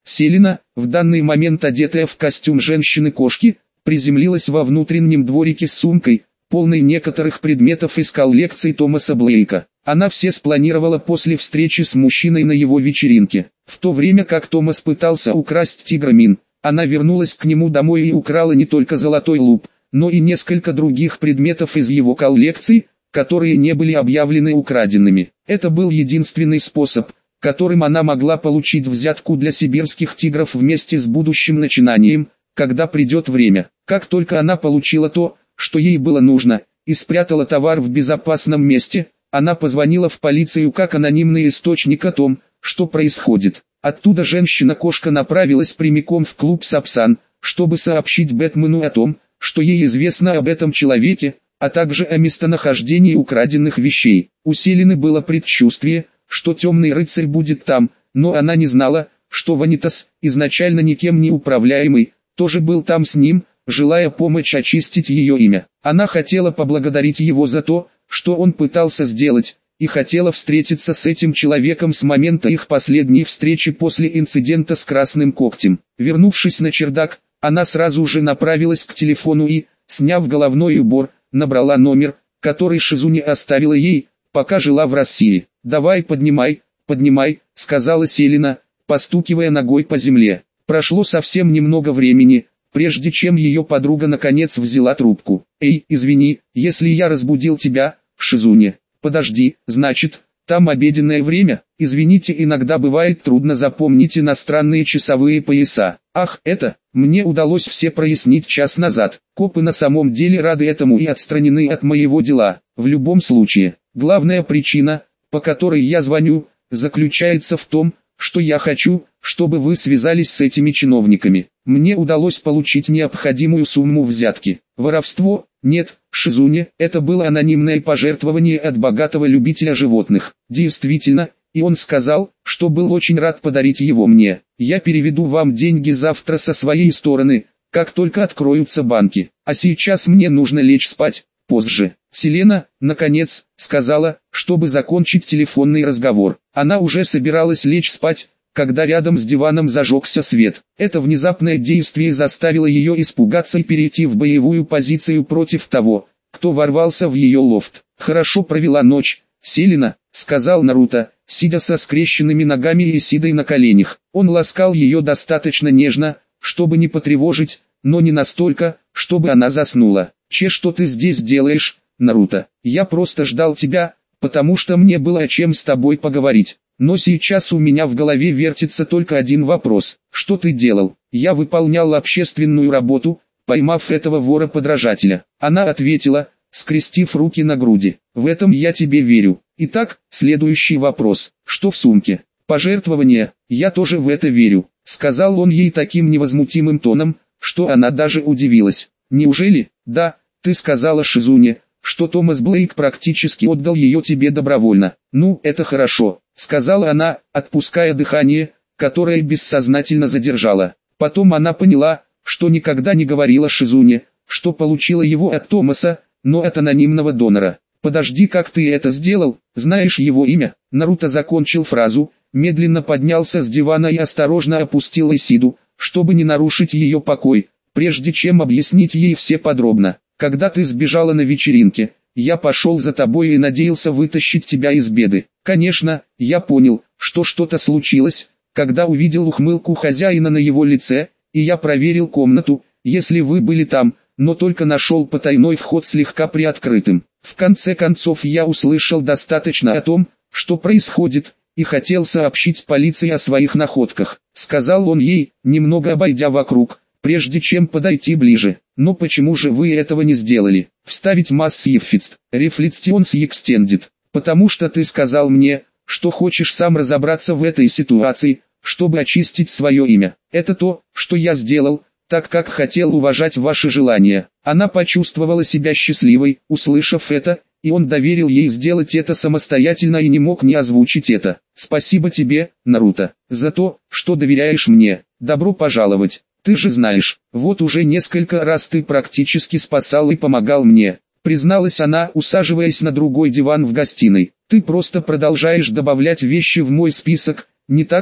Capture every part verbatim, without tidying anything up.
Селена, в данный момент одетая в костюм женщины-кошки, приземлилась во внутреннем дворике с сумкой, полной некоторых предметов из коллекции Томаса Блейка. Она все спланировала после встречи с мужчиной на его вечеринке. В то время как Томас пытался украсть тигра Мин, она вернулась к нему домой и украла не только золотой луп, но и несколько других предметов из его коллекции, которые не были объявлены украденными. Это был единственный способ, которым она могла получить взятку для сибирских тигров вместе с будущим начинанием, когда придет время. Как только она получила то, что ей было нужно, и спрятала товар в безопасном месте, она позвонила в полицию как анонимный источник о том, что происходит. Оттуда женщина-кошка направилась прямиком в клуб Сапсан, чтобы сообщить Бэтмену о том, что ей известно об этом человеке, а также о местонахождении украденных вещей. У Селены было предчувствие, что темный рыцарь будет там, но она не знала, что Ванитас, изначально никем не управляемый, тоже был там с ним, желая помочь очистить ее имя. Она хотела поблагодарить его за то, что он пытался сделать, и хотела встретиться с этим человеком с момента их последней встречи после инцидента с Красным Когтем. Вернувшись на чердак, она сразу же направилась к телефону и, сняв головной убор, набрала номер, который Шизуне оставила ей, пока жила в России. «Давай поднимай, поднимай», — сказала Селена, постукивая ногой по земле. Прошло совсем немного времени, прежде чем ее подруга наконец взяла трубку. «Эй, извини, если я разбудил тебя, Шизуне». «Подожди, значит, там обеденное время? Извините, иногда бывает трудно запомнить иностранные часовые пояса. Ах, это, мне удалось все прояснить час назад. Копы на самом деле рады этому и отстранены от моего дела. В любом случае, главная причина, по которой я звоню, заключается в том, что я хочу, чтобы вы связались с этими чиновниками. Мне удалось получить необходимую сумму взятки. Воровство? Нет, Шизуне, это было анонимное пожертвование от богатого любителя животных. Действительно, и он сказал, что был очень рад подарить его мне. Я переведу вам деньги завтра со своей стороны, как только откроются банки. А сейчас мне нужно лечь спать, позже. Селена, наконец, сказала, чтобы закончить телефонный разговор. Она уже собиралась лечь спать, когда рядом с диваном зажегся свет. Это внезапное действие заставило ее испугаться и перейти в боевую позицию против того, кто ворвался в ее лофт. «Хорошо провела ночь, Селена», — сказал Наруто, сидя со скрещенными ногами и Сидой на коленях. Он ласкал ее достаточно нежно, чтобы не потревожить, но не настолько, чтобы она заснула. «Че, что ты здесь делаешь, Наруто? Я просто ждал тебя, потому что мне было о чем с тобой поговорить. Но сейчас у меня в голове вертится только один вопрос. Что ты делал?» «Я выполнял общественную работу, поймав этого вора-подражателя». Она ответила, скрестив руки на груди. «В этом я тебе верю. Итак, следующий вопрос. Что в сумке?» «Пожертвование, я тоже в это верю», — сказал он ей таким невозмутимым тоном, что она даже удивилась. «Неужели?» «Да, ты сказала Шизуне, что Томас Блейк практически отдал ее тебе добровольно». «Ну, это хорошо», — сказала она, отпуская дыхание, которое бессознательно задержала. Потом она поняла, что никогда не говорила Шизуне, что получила его от Томаса, но от анонимного донора. «Подожди, как ты это сделал? Знаешь его имя?» Наруто закончил фразу, медленно поднялся с дивана и осторожно опустил Исиду, чтобы не нарушить ее покой, прежде чем объяснить ей все подробно. «Когда ты сбежала на вечеринке, я пошел за тобой и надеялся вытащить тебя из беды. Конечно, я понял, что что-то случилось, когда увидел ухмылку хозяина на его лице, и я проверил комнату, если вы были там, но только нашел потайной вход слегка приоткрытым. В конце концов я услышал достаточно о том, что происходит, и хотел сообщить полиции о своих находках», — сказал он ей, немного обойдя вокруг, прежде чем подойти ближе. «Но почему же вы этого не сделали?» «Вставить Massive Fist, Reflections Extended. Потому что ты сказал мне, что хочешь сам разобраться в этой ситуации, чтобы очистить свое имя. Это то, что я сделал, так как хотел уважать ваши желания». Она почувствовала себя счастливой, услышав это, и он доверил ей сделать это самостоятельно и не мог не озвучить это. «Спасибо тебе, Наруто, за то, что доверяешь мне. Добро пожаловать. Ты же знаешь, вот уже несколько раз ты практически спасал и помогал мне», призналась она, усаживаясь на другой диван в гостиной. «Ты просто продолжаешь добавлять вещи в мой список, не так ли?»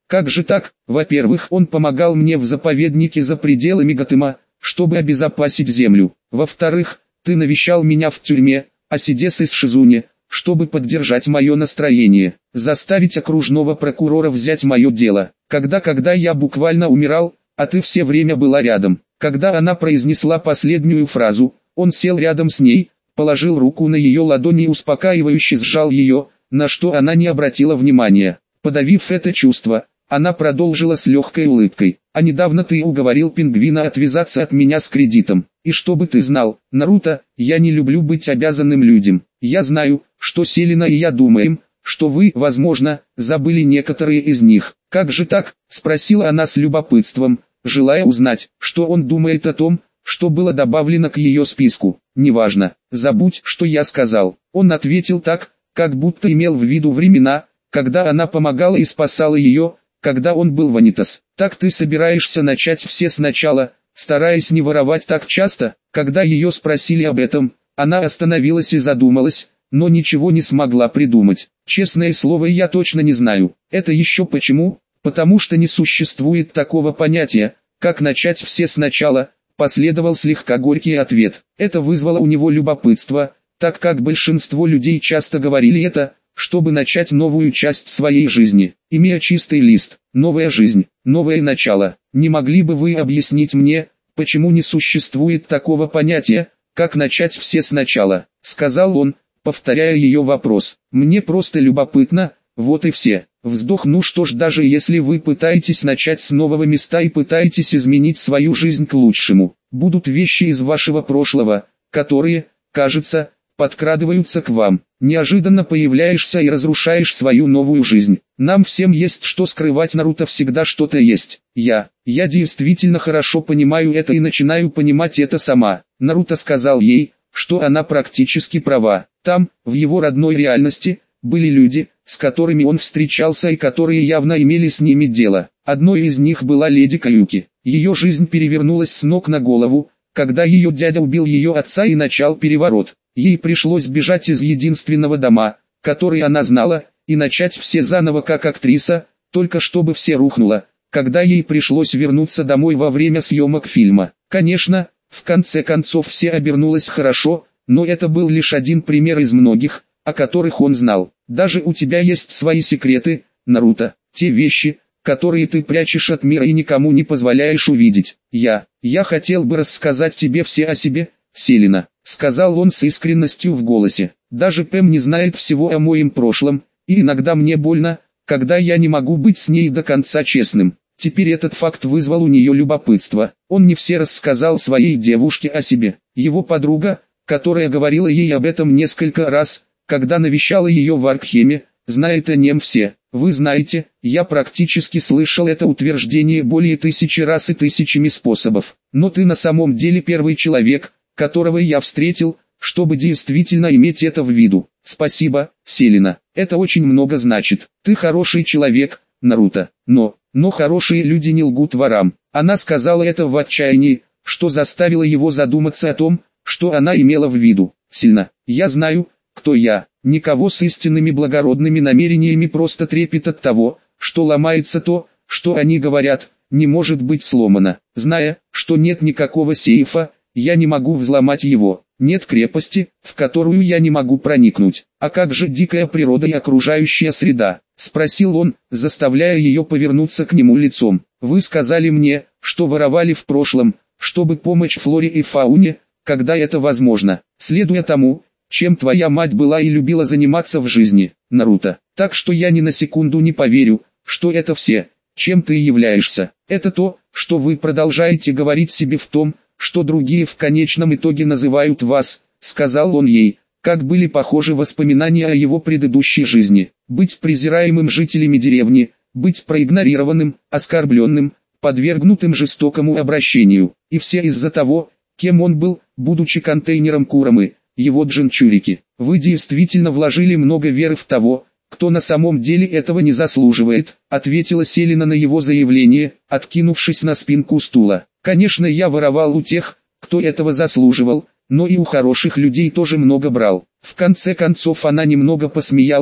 Как же так? Во-первых, он помогал мне в заповеднике за пределами Готэма, чтобы обезопасить землю. Во-вторых, ты навещал меня в тюрьме, Асидес из Шизуни, чтобы поддержать мое настроение, заставить окружного прокурора взять мое дело. Когда-когда я буквально умирал, а ты все время была рядом. Когда она произнесла последнюю фразу, он сел рядом с ней, положил руку на ее ладони и успокаивающе сжал ее, на что она не обратила внимания. Подавив это чувство, она продолжила с легкой улыбкой. «А недавно ты уговорил пингвина отвязаться от меня с кредитом. И чтобы ты знал, Наруто, я не люблю быть обязанным людям. Я знаю, что Селина и я думаем, что вы, возможно, забыли некоторые из них». «Как же так?» – спросила она с любопытством, желая узнать, что он думает о том, что было добавлено к ее списку. «Неважно, забудь, что я сказал». Он ответил так, как будто имел в виду времена, когда она помогала и спасала ее, когда он был ванитас. «Так ты собираешься начать все сначала, стараясь не воровать так часто?» Когда ее спросили об этом, она остановилась и задумалась, но ничего не смогла придумать. «Честное слово, я точно не знаю. Это еще почему? Потому что не существует такого понятия, как начать все сначала», последовал слегка горький ответ. Это вызвало у него любопытство, так как большинство людей часто говорили это, чтобы начать новую часть своей жизни, имея чистый лист, новая жизнь, новое начало. Не могли бы вы объяснить мне, почему не существует такого понятия, как начать все сначала, сказал он, повторяя ее вопрос. Мне просто любопытно, вот и все. Вздох. Ну что ж, даже если вы пытаетесь начать с нового места и пытаетесь изменить свою жизнь к лучшему, будут вещи из вашего прошлого, которые, кажется, подкрадываются к вам. Неожиданно появляешься и разрушаешь свою новую жизнь. Нам всем есть что скрывать, Наруто, всегда что-то есть. Я, я действительно хорошо понимаю это и начинаю понимать это сама. Наруто сказал ей, что она практически права. Там, в его родной реальности, были люди, с которыми он встречался и которые явно имели с ними дело. Одной из них была леди Каюки. Ее жизнь перевернулась с ног на голову, когда ее дядя убил ее отца и начал переворот. Ей пришлось бежать из единственного дома, который она знала, и начать все заново как актриса, только чтобы все рухнуло, когда ей пришлось вернуться домой во время съемок фильма. Конечно, в конце концов все обернулось хорошо, но это был лишь один пример из многих, о которых он знал. Даже у тебя есть свои секреты, Наруто, те вещи, которые ты прячешь от мира и никому не позволяешь увидеть. Я, я хотел бы рассказать тебе все о себе, Селина, сказал он с искренностью в голосе. Даже Пэм не знает всего о моем прошлом, и иногда мне больно, когда я не могу быть с ней до конца честным. Теперь этот факт вызвал у нее любопытство. Он не все рассказал своей девушке о себе. Его подруга, которая говорила ей об этом несколько раз, когда навещала ее в Аркхеме, знает о нем все. Вы знаете, я практически слышал это утверждение более тысячи раз и тысячами способов. Но ты на самом деле первый человек, которого я встретил, чтобы действительно иметь это в виду. Спасибо, Селина. Это очень много значит. Ты хороший человек, Наруто. Но, но хорошие люди не лгут ворам. Она сказала это в отчаянии, что заставило его задуматься о том, что она имела в виду. Сильно. Я знаю, кто я. Никого с истинными благородными намерениями просто трепет от того, что ломается то, что они говорят, не может быть сломано. Зная, что нет никакого сейфа, я не могу взломать его. Нет крепости, в которую я не могу проникнуть. А как же дикая природа и окружающая среда? Спросил он, заставляя ее повернуться к нему лицом. Вы сказали мне, что воровали в прошлом, чтобы помочь флоре и фауне, когда это возможно, следуя тому, чем твоя мать была и любила заниматься в жизни, Наруто. Так что я ни на секунду не поверю, что это все, чем ты являешься. Это то, что вы продолжаете говорить себе в том, что другие в конечном итоге называют вас, сказал он ей, как были похожи воспоминания о его предыдущей жизни. Быть презираемым жителями деревни, быть проигнорированным, оскорбленным, подвергнутым жестокому обращению. И все из-за того, кем он был, будучи контейнером Курамы, его джинчурики. Вы действительно вложили много веры в того, кто на самом деле этого не заслуживает, ответила Селина на его заявление, откинувшись на спинку стула. Конечно, я воровал у тех, кто этого заслуживал, но и у хороших людей тоже много брал. В конце концов она немного посмеялась,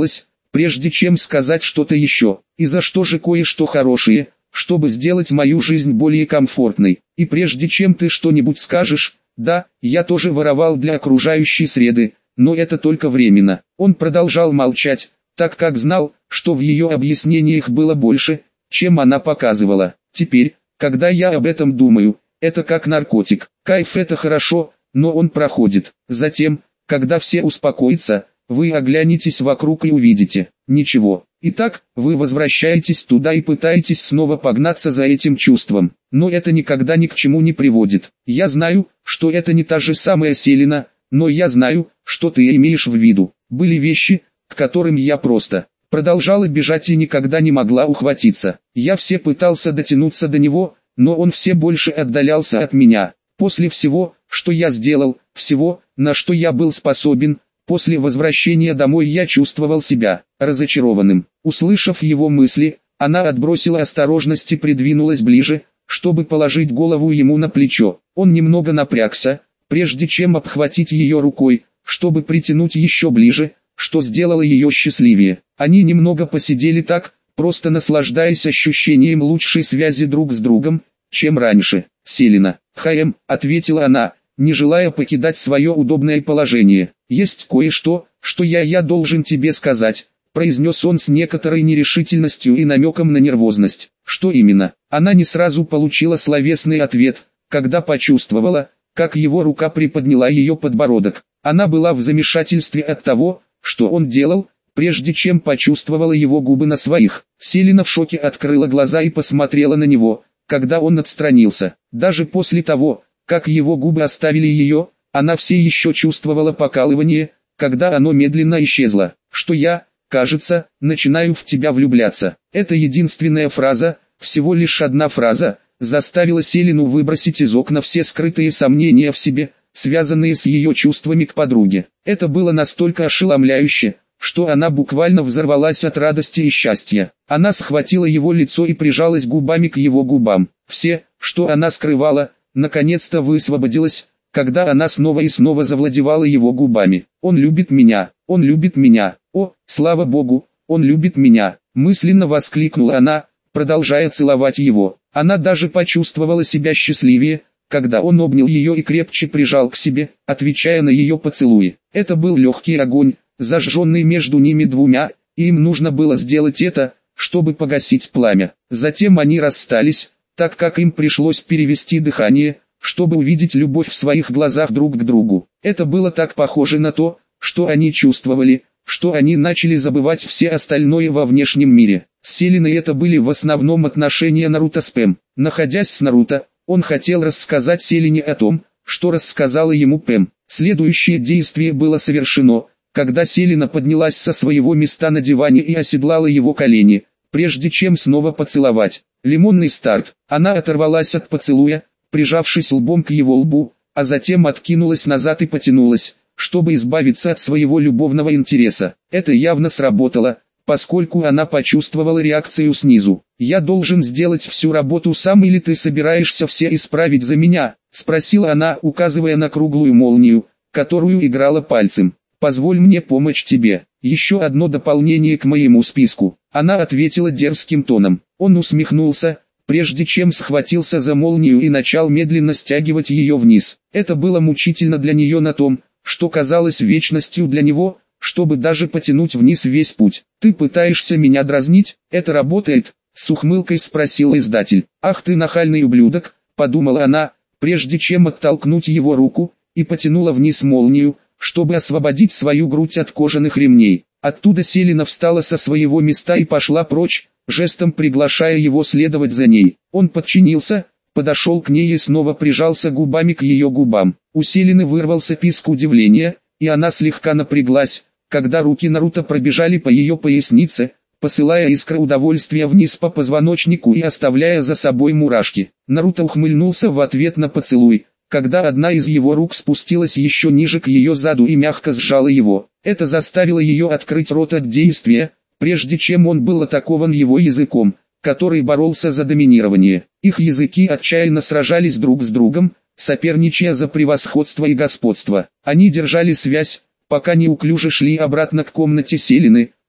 прежде чем сказать что-то еще. И за что же кое-что хорошее, чтобы сделать мою жизнь более комфортной. И прежде чем ты что-нибудь скажешь, да, я тоже воровал для окружающей среды, но это только временно. Он продолжал молчать, так как знал, что в ее объяснениях было больше, чем она показывала. Теперь, когда я об этом думаю, это как наркотик. Кайф это хорошо, но он проходит. Затем, когда все успокоятся, вы оглянетесь вокруг и увидите ничего. Итак, вы возвращаетесь туда и пытаетесь снова погнаться за этим чувством. Но это никогда ни к чему не приводит. Я знаю, что это не та же самая Селена, но я знаю, что ты имеешь в виду. Были вещи, к которым я просто продолжала бежать и никогда не могла ухватиться. Я все пытался дотянуться до него, но он все больше отдалялся от меня. После всего, что я сделал, всего, на что я был способен, после возвращения домой я чувствовал себя разочарованным. Услышав его мысли, она отбросила осторожность и придвинулась ближе, чтобы положить голову ему на плечо. Он немного напрягся, прежде чем обхватить ее рукой, чтобы притянуть еще ближе, что сделало ее счастливее. Они немного посидели так, просто наслаждаясь ощущением лучшей связи друг с другом, чем раньше. «Селена, Хаэм», — ответила она, не желая покидать свое удобное положение. «Есть кое-что, что я я должен тебе сказать», — произнес он с некоторой нерешительностью и намеком на нервозность. «Что именно?» Она не сразу получила словесный ответ, когда почувствовала, как его рука приподняла ее подбородок. Она была в замешательстве от того, что он делал, прежде чем почувствовала его губы на своих. Селена в шоке открыла глаза и посмотрела на него, когда он отстранился. Даже после того, как его губы оставили ее, она все еще чувствовала покалывание, когда оно медленно исчезло. «Что я, кажется, начинаю в тебя влюбляться». Эта единственная фраза, всего лишь одна фраза, заставила Селену выбросить из окна все скрытые сомнения в себе, связанные с ее чувствами к подруге. Это было настолько ошеломляюще, что она буквально взорвалась от радости и счастья. Она схватила его лицо и прижалась губами к его губам. Все, что она скрывала, наконец-то высвободилось, когда она снова и снова завладевала его губами. «Он любит меня, он любит меня, о, слава Богу, он любит меня», мысленно воскликнула она, продолжая целовать его. Она даже почувствовала себя счастливее, когда он обнял ее и крепче прижал к себе, отвечая на ее поцелуи. Это был легкий огонь, зажженный между ними двумя, и им нужно было сделать это, чтобы погасить пламя. Затем они расстались, так как им пришлось перевести дыхание, чтобы увидеть любовь в своих глазах друг к другу. Это было так похоже на то, что они чувствовали, что они начали забывать все остальное во внешнем мире. С Селеной это были в основном отношения Наруто с Пэм. Находясь с Наруто, он хотел рассказать Селене о том, что рассказала ему Пэм. Следующее действие было совершено, когда Селена поднялась со своего места на диване и оседлала его колени, прежде чем снова поцеловать. Лимонный старт. Она оторвалась от поцелуя, прижавшись лбом к его лбу, а затем откинулась назад и потянулась, чтобы избавиться от своего любовного интереса. Это явно сработало, поскольку она почувствовала реакцию снизу. «Я должен сделать всю работу сам или ты собираешься все исправить за меня?» — спросила она, указывая на круглую молнию, которую играла пальцем. «Позволь мне помочь тебе. Еще одно дополнение к моему списку». Она ответила дерзким тоном. Он усмехнулся, прежде чем схватился за молнию и начал медленно стягивать ее вниз. Это было мучительно для нее на том, что казалось вечностью для него, чтобы даже потянуть вниз весь путь. «Ты пытаешься меня дразнить? Это работает?» — с ухмылкой спросил издатель. «Ах ты нахальный ублюдок», — подумала она, прежде чем оттолкнуть его руку, и потянула вниз молнию, чтобы освободить свою грудь от кожаных ремней. Оттуда Селена встала со своего места и пошла прочь, жестом приглашая его следовать за ней. Он подчинился, подошел к ней и снова прижался губами к ее губам. У Селены вырвался писк удивления, и она слегка напряглась, когда руки Наруто пробежали по ее пояснице, посылая искры удовольствия вниз по позвоночнику и оставляя за собой мурашки. Наруто ухмыльнулся в ответ на поцелуй, когда одна из его рук спустилась еще ниже к ее заду и мягко сжала его. Это заставило ее открыть рот от действия, прежде чем он был атакован его языком, который боролся за доминирование. Их языки отчаянно сражались друг с другом, соперничая за превосходство и господство. Они держали связь, пока неуклюже шли обратно к комнате Селены,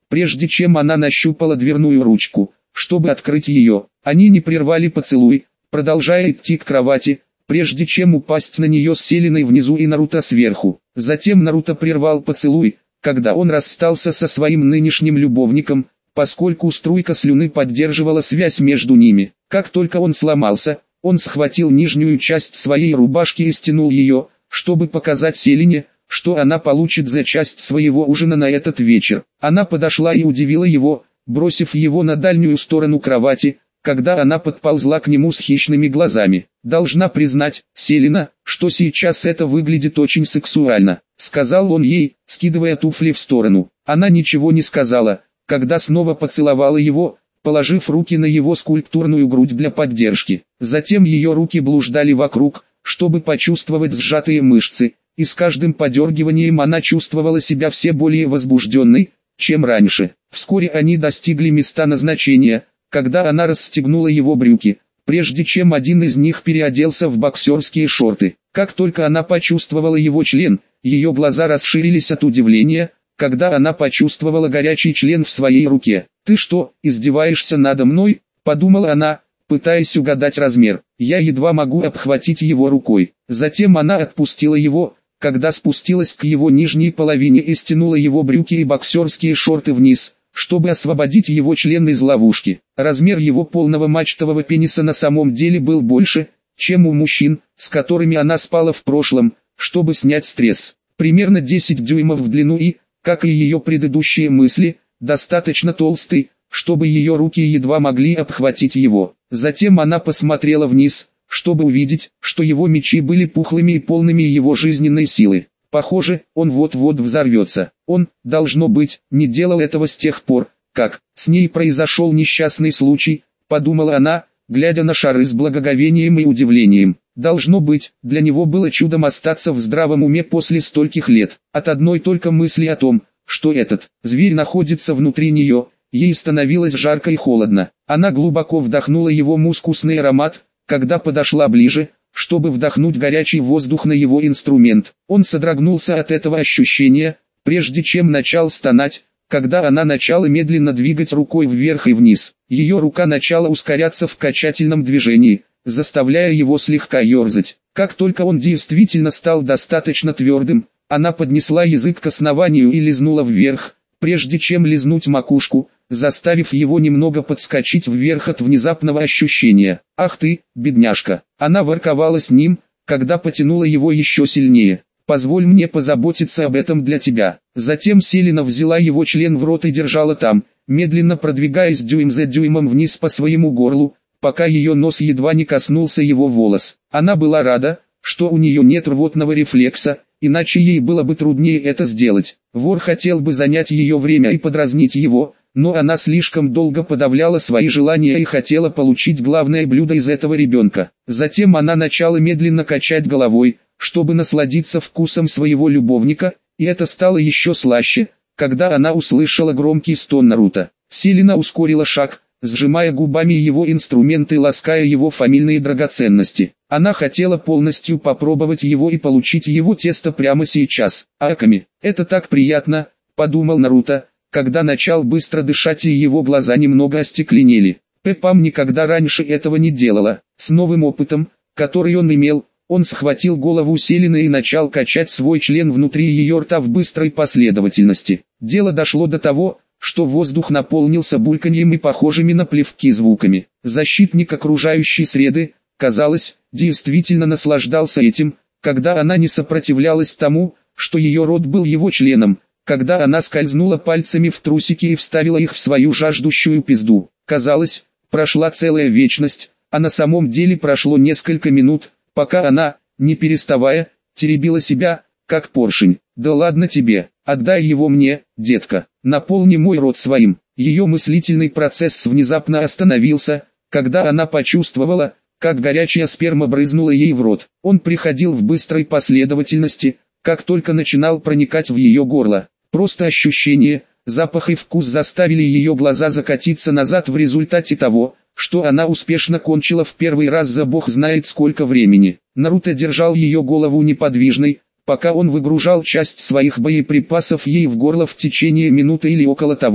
прежде чем она нащупала дверную ручку, чтобы открыть ее. Они не прервали поцелуй, продолжая идти к кровати, прежде чем упасть на нее с Селиной внизу и Наруто сверху. Затем Наруто прервал поцелуй, когда он расстался со своим нынешним любовником, поскольку струйка слюны поддерживала связь между ними. Как только он сломался, он схватил нижнюю часть своей рубашки и стянул ее, чтобы показать Селине, что она получит за часть своего ужина на этот вечер. Она подошла и удивила его, бросив его на дальнюю сторону кровати, когда она подползла к нему с хищными глазами. «Должна признать, Селина, что сейчас это выглядит очень сексуально», — сказал он ей, скидывая туфли в сторону. Она ничего не сказала, когда снова поцеловала его, положив руки на его скульптурную грудь для поддержки. Затем ее руки блуждали вокруг, чтобы почувствовать сжатые мышцы, и с каждым подергиванием она чувствовала себя все более возбужденной, чем раньше. Вскоре они достигли места назначения, когда она расстегнула его брюки, прежде чем один из них переоделся в боксерские шорты. Как только она почувствовала его член, ее глаза расширились от удивления, когда она почувствовала горячий член в своей руке. «Ты что, издеваешься надо мной?» – подумала она, пытаясь угадать размер. «Я едва могу обхватить его рукой». Затем она отпустила его, когда спустилась к его нижней половине и стянула его брюки и боксерские шорты вниз, чтобы освободить его член из ловушки. Размер его полного мачтового пениса на самом деле был больше, чем у мужчин, с которыми она спала в прошлом, чтобы снять стресс. Примерно десять дюймов в длину и, как и ее предыдущие мысли, достаточно толстый, чтобы ее руки едва могли обхватить его. Затем она посмотрела вниз, чтобы увидеть, что его мечи были пухлыми и полными его жизненной силы. Похоже, он вот-вот взорвется. Он, должно быть, не делал этого с тех пор, как с ней произошел несчастный случай, подумала она, глядя на шары с благоговением и удивлением. Должно быть, для него было чудом остаться в здравом уме после стольких лет. От одной только мысли о том, что этот зверь находится внутри нее, ей становилось жарко и холодно. Она глубоко вдохнула его мускусный аромат, когда подошла ближе, чтобы вдохнуть горячий воздух на его инструмент. Он содрогнулся от этого ощущения, прежде чем начал стонать, когда она начала медленно двигать рукой вверх и вниз. Ее рука начала ускоряться в качательном движении, заставляя его слегка ерзать. Как только он действительно стал достаточно твердым, она поднесла язык к основанию и лизнула вверх, прежде чем лизнуть макушку, заставив его немного подскочить вверх от внезапного ощущения. «Ах ты, бедняжка!» Она ворковала с ним, когда потянула его еще сильнее. «Позволь мне позаботиться об этом для тебя». Затем Селина взяла его член в рот и держала там, медленно продвигаясь дюйм за дюймом вниз по своему горлу, пока ее нос едва не коснулся его волос. Она была рада, что у нее нет рвотного рефлекса, иначе ей было бы труднее это сделать. Вор хотел бы занять ее время и подразнить его, но она слишком долго подавляла свои желания и хотела получить главное блюдо из этого ребенка. Затем она начала медленно качать головой, чтобы насладиться вкусом своего любовника, и это стало еще слаще, когда она услышала громкий стон Наруто. Селина ускорила шаг, сжимая губами его инструмент и лаская его фамильные драгоценности. Она хотела полностью попробовать его и получить его тесто прямо сейчас. «Аками, это так приятно», — подумал Наруто, когда начал быстро дышать и его глаза немного остекленели. Пеппам никогда раньше этого не делала. С новым опытом, который он имел, он схватил голову Селины и начал качать свой член внутри ее рта в быстрой последовательности. Дело дошло до того, что воздух наполнился бульканьем и похожими на плевки звуками. Защитник окружающей среды, казалось, действительно наслаждался этим, когда она не сопротивлялась тому, что ее рот был его членом, когда она скользнула пальцами в трусики и вставила их в свою жаждущую пизду. Казалось, прошла целая вечность, а на самом деле прошло несколько минут, пока она, не переставая, теребила себя, как поршень. «Да ладно тебе, отдай его мне, детка, наполни мой рот своим». Ее мыслительный процесс внезапно остановился, когда она почувствовала, как горячая сперма брызнула ей в рот. Он приходил в быстрой последовательности, как только начинал проникать в ее горло. Просто ощущение, запах и вкус заставили ее глаза закатиться назад в результате того, что она успешно кончила в первый раз за бог знает сколько времени. Наруто держал ее голову неподвижной, пока он выгружал часть своих боеприпасов ей в горло в течение минуты или около того.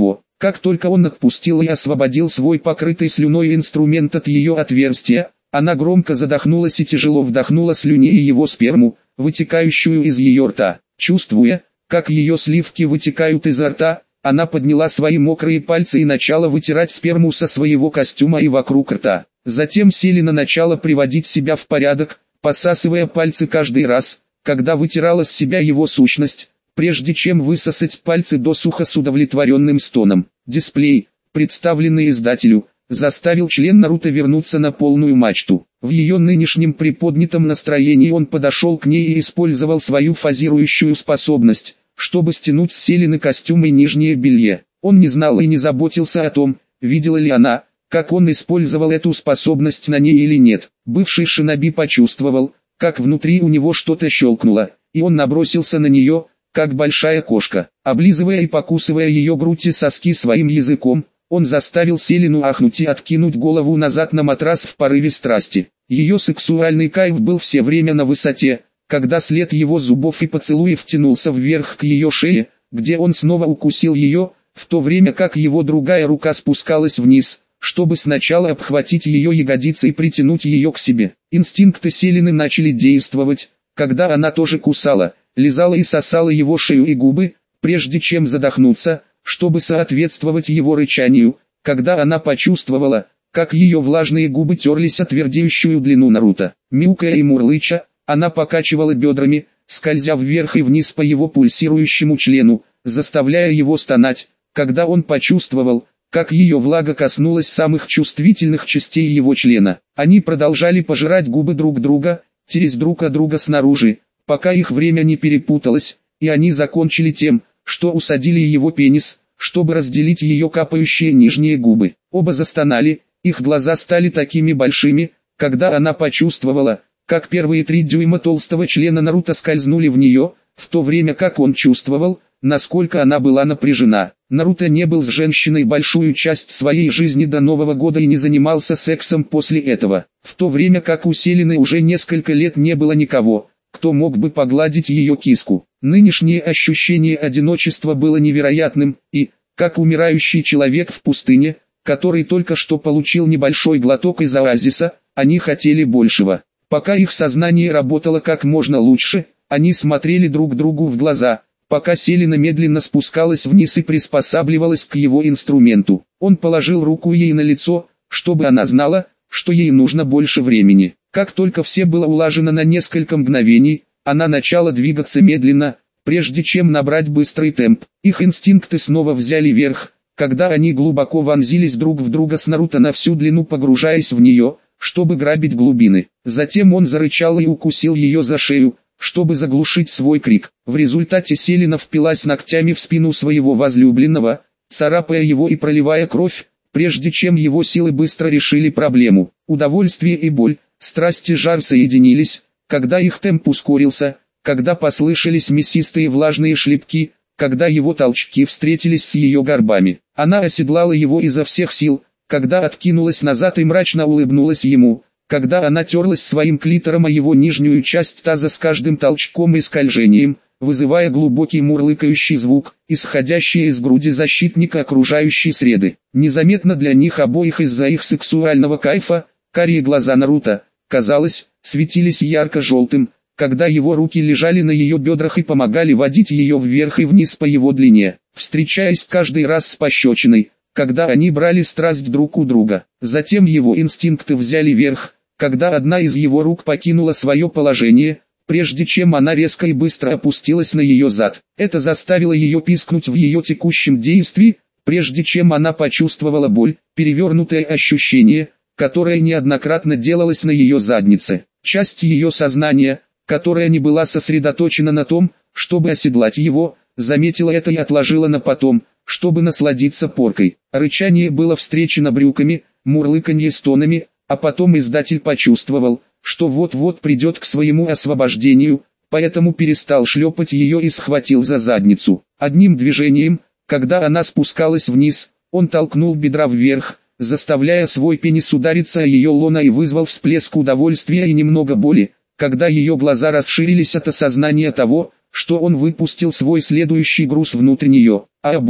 Как только он отпустил и освободил свой покрытый слюной инструмент от ее отверстия, она громко задохнулась и тяжело вдохнула слюни и его сперму, вытекающую из ее рта. Чувствуя, как ее сливки вытекают изо рта, она подняла свои мокрые пальцы и начала вытирать сперму со своего костюма и вокруг рта. Затем Селена начала приводить себя в порядок, посасывая пальцы каждый раз, когда вытирала с себя его сущность, прежде чем высосать пальцы досуха с удовлетворенным стоном. Дисплей, представленный издателю, заставил член Наруто вернуться на полную мачту. В ее нынешнем приподнятом настроении он подошел к ней и использовал свою фазирующую способность, чтобы стянуть с Селены костюм и нижнее белье. Он не знал и не заботился о том, видела ли она, как он использовал эту способность на ней или нет. Бывший шиноби почувствовал, как внутри у него что-то щелкнуло, и он набросился на нее, как большая кошка. Облизывая и покусывая ее грудь и соски своим языком, он заставил Селену ахнуть и откинуть голову назад на матрас в порыве страсти. Ее сексуальный кайф был все время на высоте, когда след его зубов и поцелуев тянулся вверх к ее шее, где он снова укусил ее, в то время как его другая рука спускалась вниз, чтобы сначала обхватить ее ягодицы и притянуть ее к себе. Инстинкты Селены начали действовать, когда она тоже кусала, лизала и сосала его шею и губы, прежде чем задохнуться, чтобы соответствовать его рычанию, когда она почувствовала, как ее влажные губы терлись о твердеющую длину Наруто. Мяукая и мурлыча, она покачивала бедрами, скользя вверх и вниз по его пульсирующему члену, заставляя его стонать, когда он почувствовал, как ее влага коснулась самых чувствительных частей его члена. Они продолжали пожирать губы друг друга, тереть друг о друга снаружи, пока их время не перепуталось, и они закончили тем, что усадили его пенис, чтобы разделить ее капающие нижние губы. Оба застонали, их глаза стали такими большими, когда она почувствовала, как первые три дюйма толстого члена Наруто скользнули в нее, в то время как он чувствовал, насколько она была напряжена. Наруто не был с женщиной большую часть своей жизни до Нового года и не занимался сексом после этого, в то время как у Селены уже несколько лет не было никого, кто мог бы погладить ее киску. Нынешнее ощущение одиночества было невероятным, и, как умирающий человек в пустыне, который только что получил небольшой глоток из оазиса, они хотели большего. Пока их сознание работало как можно лучше, они смотрели друг другу в глаза, пока Селена медленно спускалась вниз и приспосабливалась к его инструменту. Он положил руку ей на лицо, чтобы она знала, что ей нужно больше времени. Как только все было улажено на несколько мгновений, она начала двигаться медленно, прежде чем набрать быстрый темп. Их инстинкты снова взяли верх, когда они глубоко вонзились друг в друга с Наруто на всю длину, погружаясь в нее, чтобы грабить глубины. Затем он зарычал и укусил ее за шею, чтобы заглушить свой крик. В результате Селена впилась ногтями в спину своего возлюбленного, царапая его и проливая кровь, прежде чем его силы быстро решили проблему. Удовольствие и боль, страсть и жар соединились, когда их темп ускорился, когда послышались мясистые влажные шлепки, когда его толчки встретились с ее горбами. Она оседлала его изо всех сил, когда откинулась назад и мрачно улыбнулась ему, когда она терлась своим клитором о его нижнюю часть таза с каждым толчком и скольжением, вызывая глубокий мурлыкающий звук, исходящий из груди защитника окружающей среды. Незаметно для них обоих из-за их сексуального кайфа, карие глаза Наруто, казалось, светились ярко-желтым, когда его руки лежали на ее бедрах и помогали водить ее вверх и вниз по его длине, встречаясь каждый раз с пощечиной, когда они брали страсть друг у друга. Затем его инстинкты взяли верх, когда одна из его рук покинула свое положение, прежде чем она резко и быстро опустилась на ее зад. Это заставило ее пискнуть в ее текущем действии, прежде чем она почувствовала боль, перевернутое ощущение, которое неоднократно делалось на ее заднице. Часть ее сознания, которая не была сосредоточена на том, чтобы оседлать его, заметила это и отложила на потом, чтобы насладиться поркой. Рычание было встречено брюками, мурлыканье стонами, а потом издатель почувствовал, что вот-вот придет к своему освобождению, поэтому перестал шлепать ее и схватил за задницу. Одним движением, когда она спускалась вниз, он толкнул бедра вверх, заставляя свой пенис удариться о ее лоно и вызвал всплеск удовольствия и немного боли, когда ее глаза расширились от осознания того, что он выпустил свой следующий груз внутрь нее. А боже,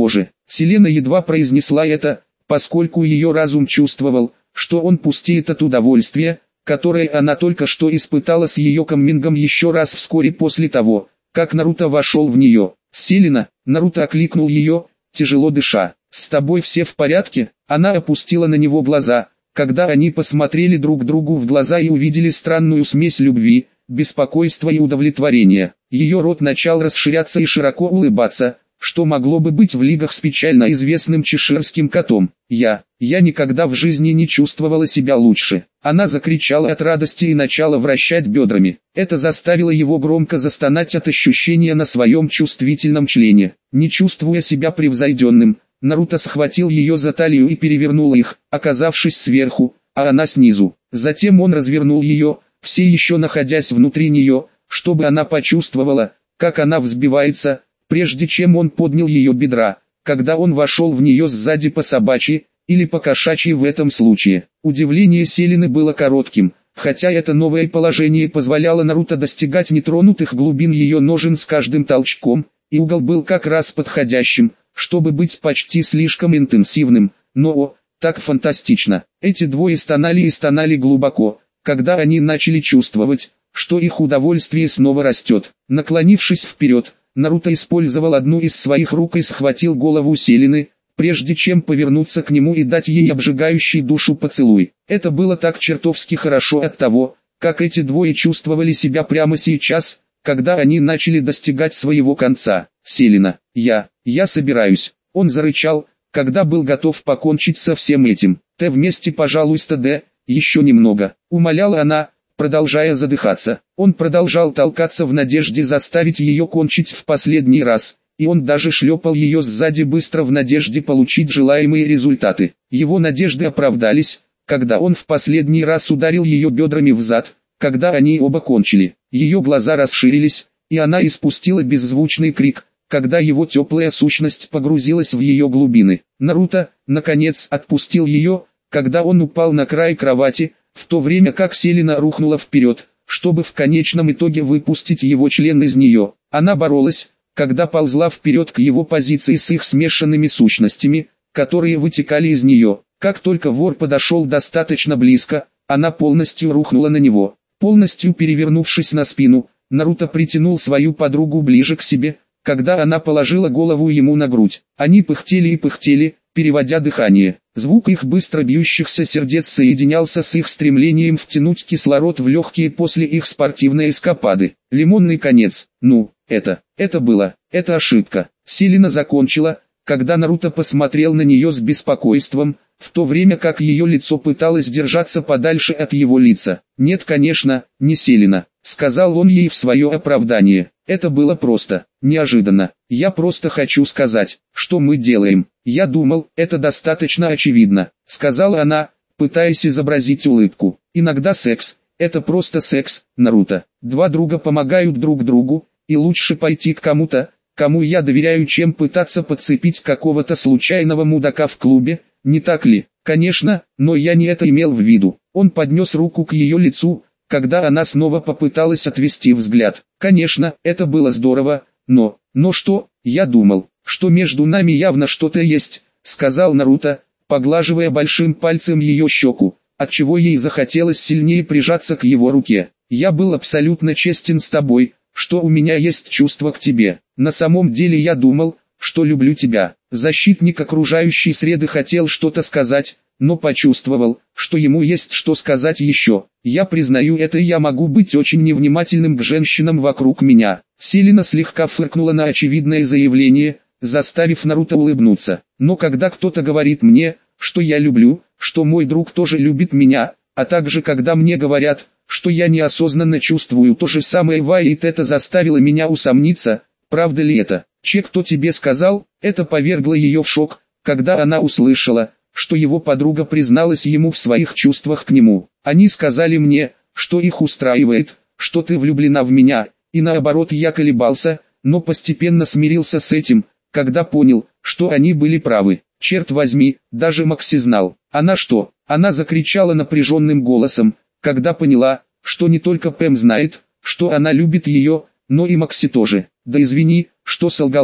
Селена едва произнесла это, поскольку ее разум чувствовал, что он пустеет от удовольствия, которое она только что испытала с ее коммингом еще раз вскоре после того, как Наруто вошел в нее. «Селена», Наруто окликнул ее, тяжело дыша. «С тобой все в порядке?» Она опустила на него глаза, когда они посмотрели друг другу в глаза и увидели странную смесь любви, беспокойства и удовлетворения. Ее рот начал расширяться и широко улыбаться, что могло бы быть в лигах с печально известным чеширским котом. «Я, я никогда в жизни не чувствовала себя лучше». Она закричала от радости и начала вращать бедрами. Это заставило его громко застонать от ощущения на своем чувствительном члене. Не чувствуя себя превзойденным, Наруто схватил ее за талию и перевернул их, оказавшись сверху, а она снизу. Затем он развернул ее, все еще находясь внутри нее, чтобы она почувствовала, как она взбивается, прежде чем он поднял ее бедра, когда он вошел в нее сзади по собачьи, или по кошачьи в этом случае. Удивление Селены было коротким, хотя это новое положение позволяло Наруто достигать нетронутых глубин ее ножен с каждым толчком, и угол был как раз подходящим, чтобы быть почти слишком интенсивным, но о, так фантастично. Эти двое стонали и стонали глубоко, когда они начали чувствовать, что их удовольствие снова растет. Наклонившись вперед, Наруто использовал одну из своих рук и схватил голову Селены, прежде чем повернуться к нему и дать ей обжигающий душу поцелуй. Это было так чертовски хорошо от того, как эти двое чувствовали себя прямо сейчас, когда они начали достигать своего конца. «Селена, я, я собираюсь», — он зарычал, когда был готов покончить со всем этим. «Ты вместе, пожалуйста, Д, еще немного», — умоляла она, продолжая задыхаться. Он продолжал толкаться в надежде заставить ее кончить в последний раз, и он даже шлепал ее сзади быстро в надежде получить желаемые результаты. Его надежды оправдались, когда он в последний раз ударил ее бедрами в зад, когда они оба кончили. Ее глаза расширились, и она испустила беззвучный крик, когда его теплая сущность погрузилась в ее глубины. Наруто, наконец, отпустил ее, когда он упал на край кровати, в то время как Селена рухнула вперед, чтобы в конечном итоге выпустить его член из нее. Она боролась, когда ползла вперед к его позиции с их смешанными сущностями, которые вытекали из нее. Как только вор подошел достаточно близко, она полностью рухнула на него. Полностью перевернувшись на спину, Наруто притянул свою подругу ближе к себе, когда она положила голову ему на грудь. Они пыхтели и пыхтели, переводя дыхание. Звук их быстро бьющихся сердец соединялся с их стремлением втянуть кислород в легкие после их спортивной эскапады. Лимонный конец. Ну, это, это было, это ошибка. Селена закончила, когда Наруто посмотрел на нее с беспокойством, в то время как ее лицо пыталось держаться подальше от его лица. «Нет, конечно, не Селена», — сказал он ей в свое оправдание. «Это было просто, неожиданно. Я просто хочу сказать, что мы делаем. Я думал, это достаточно очевидно», — сказала она, пытаясь изобразить улыбку. «Иногда секс — это просто секс, Наруто. Два друга помогают друг другу, и лучше пойти к кому-то, кому я доверяю, чем пытаться подцепить какого-то случайного мудака в клубе, не так ли?» «Конечно, но я не это имел в виду». Он поднес руку к ее лицу, когда она снова попыталась отвести взгляд. «Конечно, это было здорово, но... но что? Я думал, что между нами явно что-то есть», — сказал Наруто, поглаживая большим пальцем ее щеку, отчего ей захотелось сильнее прижаться к его руке. «Я был абсолютно честен с тобой, что у меня есть чувство к тебе. На самом деле я думал, что люблю тебя». Защитник окружающей среды хотел что-то сказать, но почувствовал, что ему есть что сказать еще. «Я признаю это, и я могу быть очень невнимательным к женщинам вокруг меня». Селена слегка фыркнула на очевидное заявление, заставив Наруто улыбнуться. «Но когда кто-то говорит мне, что я люблю, что мой друг тоже любит меня, а также когда мне говорят, что я неосознанно чувствую то же самое, Вайт, это заставило меня усомниться, правда ли это?» «Че, кто тебе сказал?» Это повергло ее в шок, когда она услышала, что его подруга призналась ему в своих чувствах к нему. «Они сказали мне, что их устраивает, что ты влюблена в меня», и наоборот. Я колебался, но постепенно смирился с этим, когда понял, что они были правы. Черт возьми, даже Макси знал. «Она что?» Она закричала напряженным голосом, когда поняла, что не только Пэм знает, что она любит ее, но и Макси тоже. «Да извини, что солгала,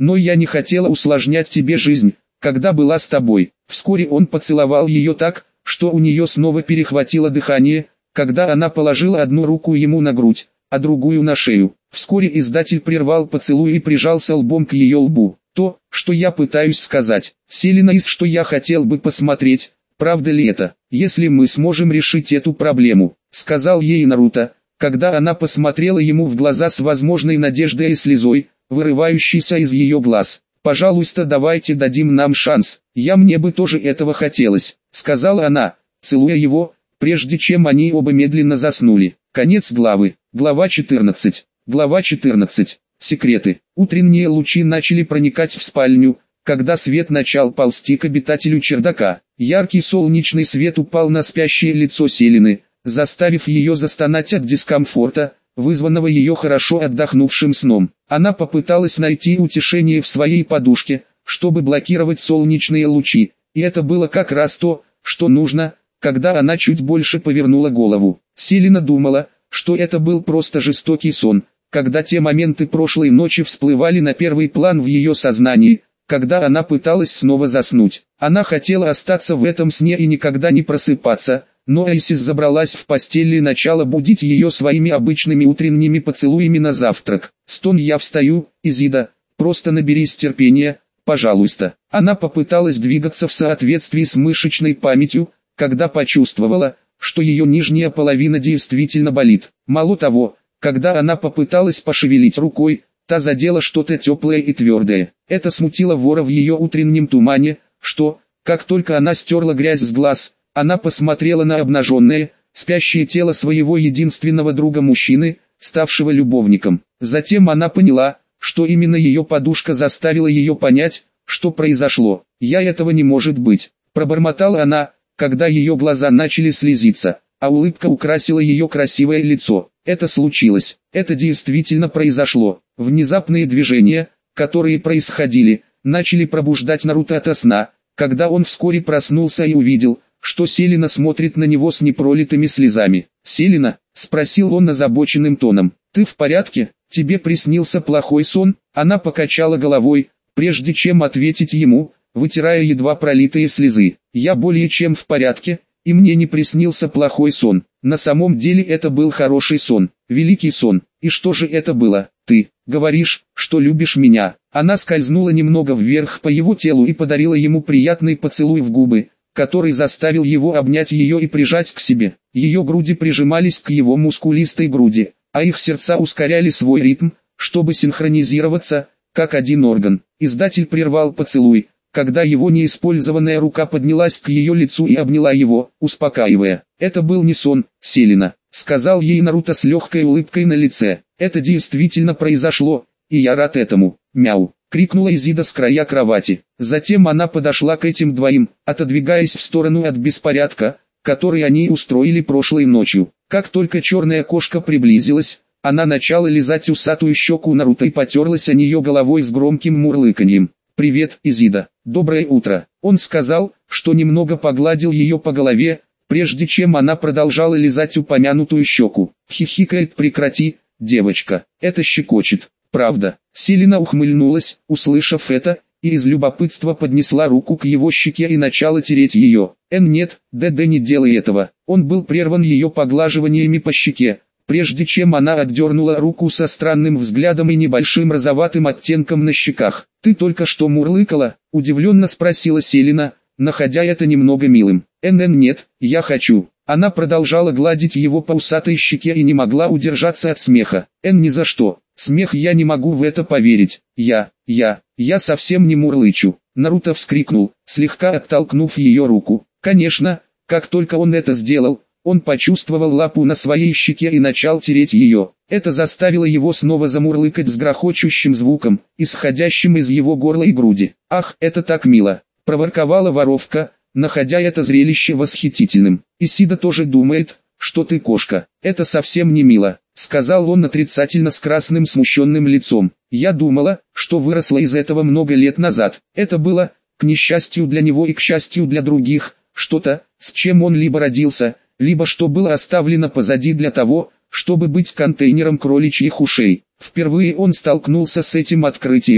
но я не хотела усложнять тебе жизнь, когда была с тобой. Вскоре он поцеловал ее так, что у нее снова перехватило дыхание, когда она положила одну руку ему на грудь, а другую на шею. Вскоре издатель прервал поцелуй и прижался лбом к ее лбу. То, что я пытаюсь сказать, Селена, из что я хотел бы посмотреть, правда ли это, если мы сможем решить эту проблему, сказал ей Наруто, когда она посмотрела ему в глаза с возможной надеждой и слезой, вырывающейся из ее глаз. «Пожалуйста, давайте дадим нам шанс, я мне бы тоже этого хотелось», сказала она, целуя его, прежде чем они оба медленно заснули. Конец главы. Глава четырнадцать. Глава четырнадцать. Секреты. Утренние лучи начали проникать в спальню, когда свет начал ползти к обитателю чердака. Яркий солнечный свет упал на спящее лицо Селены, заставив ее застонать от дискомфорта, вызванного ее хорошо отдохнувшим сном. Она попыталась найти утешение в своей подушке, чтобы блокировать солнечные лучи, и это было как раз то, что нужно, когда она чуть больше повернула голову. Селена думала, что это был просто жестокий сон, когда те моменты прошлой ночи всплывали на первый план в ее сознании, когда она пыталась снова заснуть. Она хотела остаться в этом сне и никогда не просыпаться, но Айсис забралась в постель и начала будить ее своими обычными утренними поцелуями на завтрак. «Стон, я встаю, Изида, просто наберись терпения, пожалуйста». Она попыталась двигаться в соответствии с мышечной памятью, когда почувствовала, что ее нижняя половина действительно болит. Мало того, когда она попыталась пошевелить рукой, та задела что-то теплое и твердое. Это смутило вора в ее утреннем тумане, что, как только она стерла грязь с глаз, она посмотрела на обнаженное, спящее тело своего единственного друга-мужчины, ставшего любовником. Затем она поняла, что именно ее подушка заставила ее понять, что произошло. «Я этого не может быть», – пробормотала она, когда ее глаза начали слезиться, а улыбка украсила ее красивое лицо. Это случилось, это действительно произошло. Внезапные движения, которые происходили, начали пробуждать Наруто ото сна, когда он вскоре проснулся и увидел, что Селена смотрит на него с непролитыми слезами. «Селена?» – спросил он озабоченным тоном. «Ты в порядке? Тебе приснился плохой сон?» Она покачала головой, прежде чем ответить ему, вытирая едва пролитые слезы. «Я более чем в порядке, и мне не приснился плохой сон. На самом деле это был хороший сон, великий сон. И что же это было? Ты говоришь, что любишь меня». Она скользнула немного вверх по его телу и подарила ему приятный поцелуй в губы, который заставил его обнять ее и прижать к себе. Ее груди прижимались к его мускулистой груди, а их сердца ускоряли свой ритм, чтобы синхронизироваться, как один орган. Издатель прервал поцелуй, когда его неиспользованная рука поднялась к ее лицу и обняла его, успокаивая. «Это был не сон, Селена», — сказал ей Наруто с легкой улыбкой на лице. «Это действительно произошло, и я рад этому». «Мяу!» — крикнула Изида с края кровати. Затем она подошла к этим двоим, отодвигаясь в сторону от беспорядка, который они устроили прошлой ночью. Как только черная кошка приблизилась, она начала лизать усатую щеку Наруто и потерлась о нее головой с громким мурлыканьем. «Привет, Изида, доброе утро». Он сказал, что немного погладил ее по голове, прежде чем она продолжала лизать упомянутую щеку. «Хихикает, прекрати, девочка, это щекочет, правда». Селена ухмыльнулась, услышав это, и из любопытства поднесла руку к его щеке и начала тереть ее. «Эн, нет, ДД, не делай этого». Он был прерван ее поглаживаниями по щеке, прежде чем она отдернула руку со странным взглядом и небольшим розоватым оттенком на щеках. «Ты только что мурлыкала?» – удивленно спросила Селена, находя это немного милым. «Эн-эн, нет, я хочу». Она продолжала гладить его по усатой щеке и не могла удержаться от смеха. «Эн, ни за что. Смех, я не могу в это поверить. Я, я, я совсем не мурлычу». Наруто вскрикнул, слегка оттолкнув ее руку. Конечно, как только он это сделал, он почувствовал лапу на своей щеке и начал тереть ее. Это заставило его снова замурлыкать с грохочущим звуком, исходящим из его горла и груди. «Ах, это так мило!» – проворковала воровка, находя это зрелище восхитительным. «Исида тоже думает, что ты кошка. Это совсем не мило», — сказал он отрицательно с красным смущенным лицом. «Я думала, что выросла из этого много лет назад. Это было, к несчастью для него и к счастью для других, что-то, с чем он либо родился, либо что было оставлено позади для того, чтобы быть контейнером кроличьих ушей». Впервые он столкнулся с этим открытием,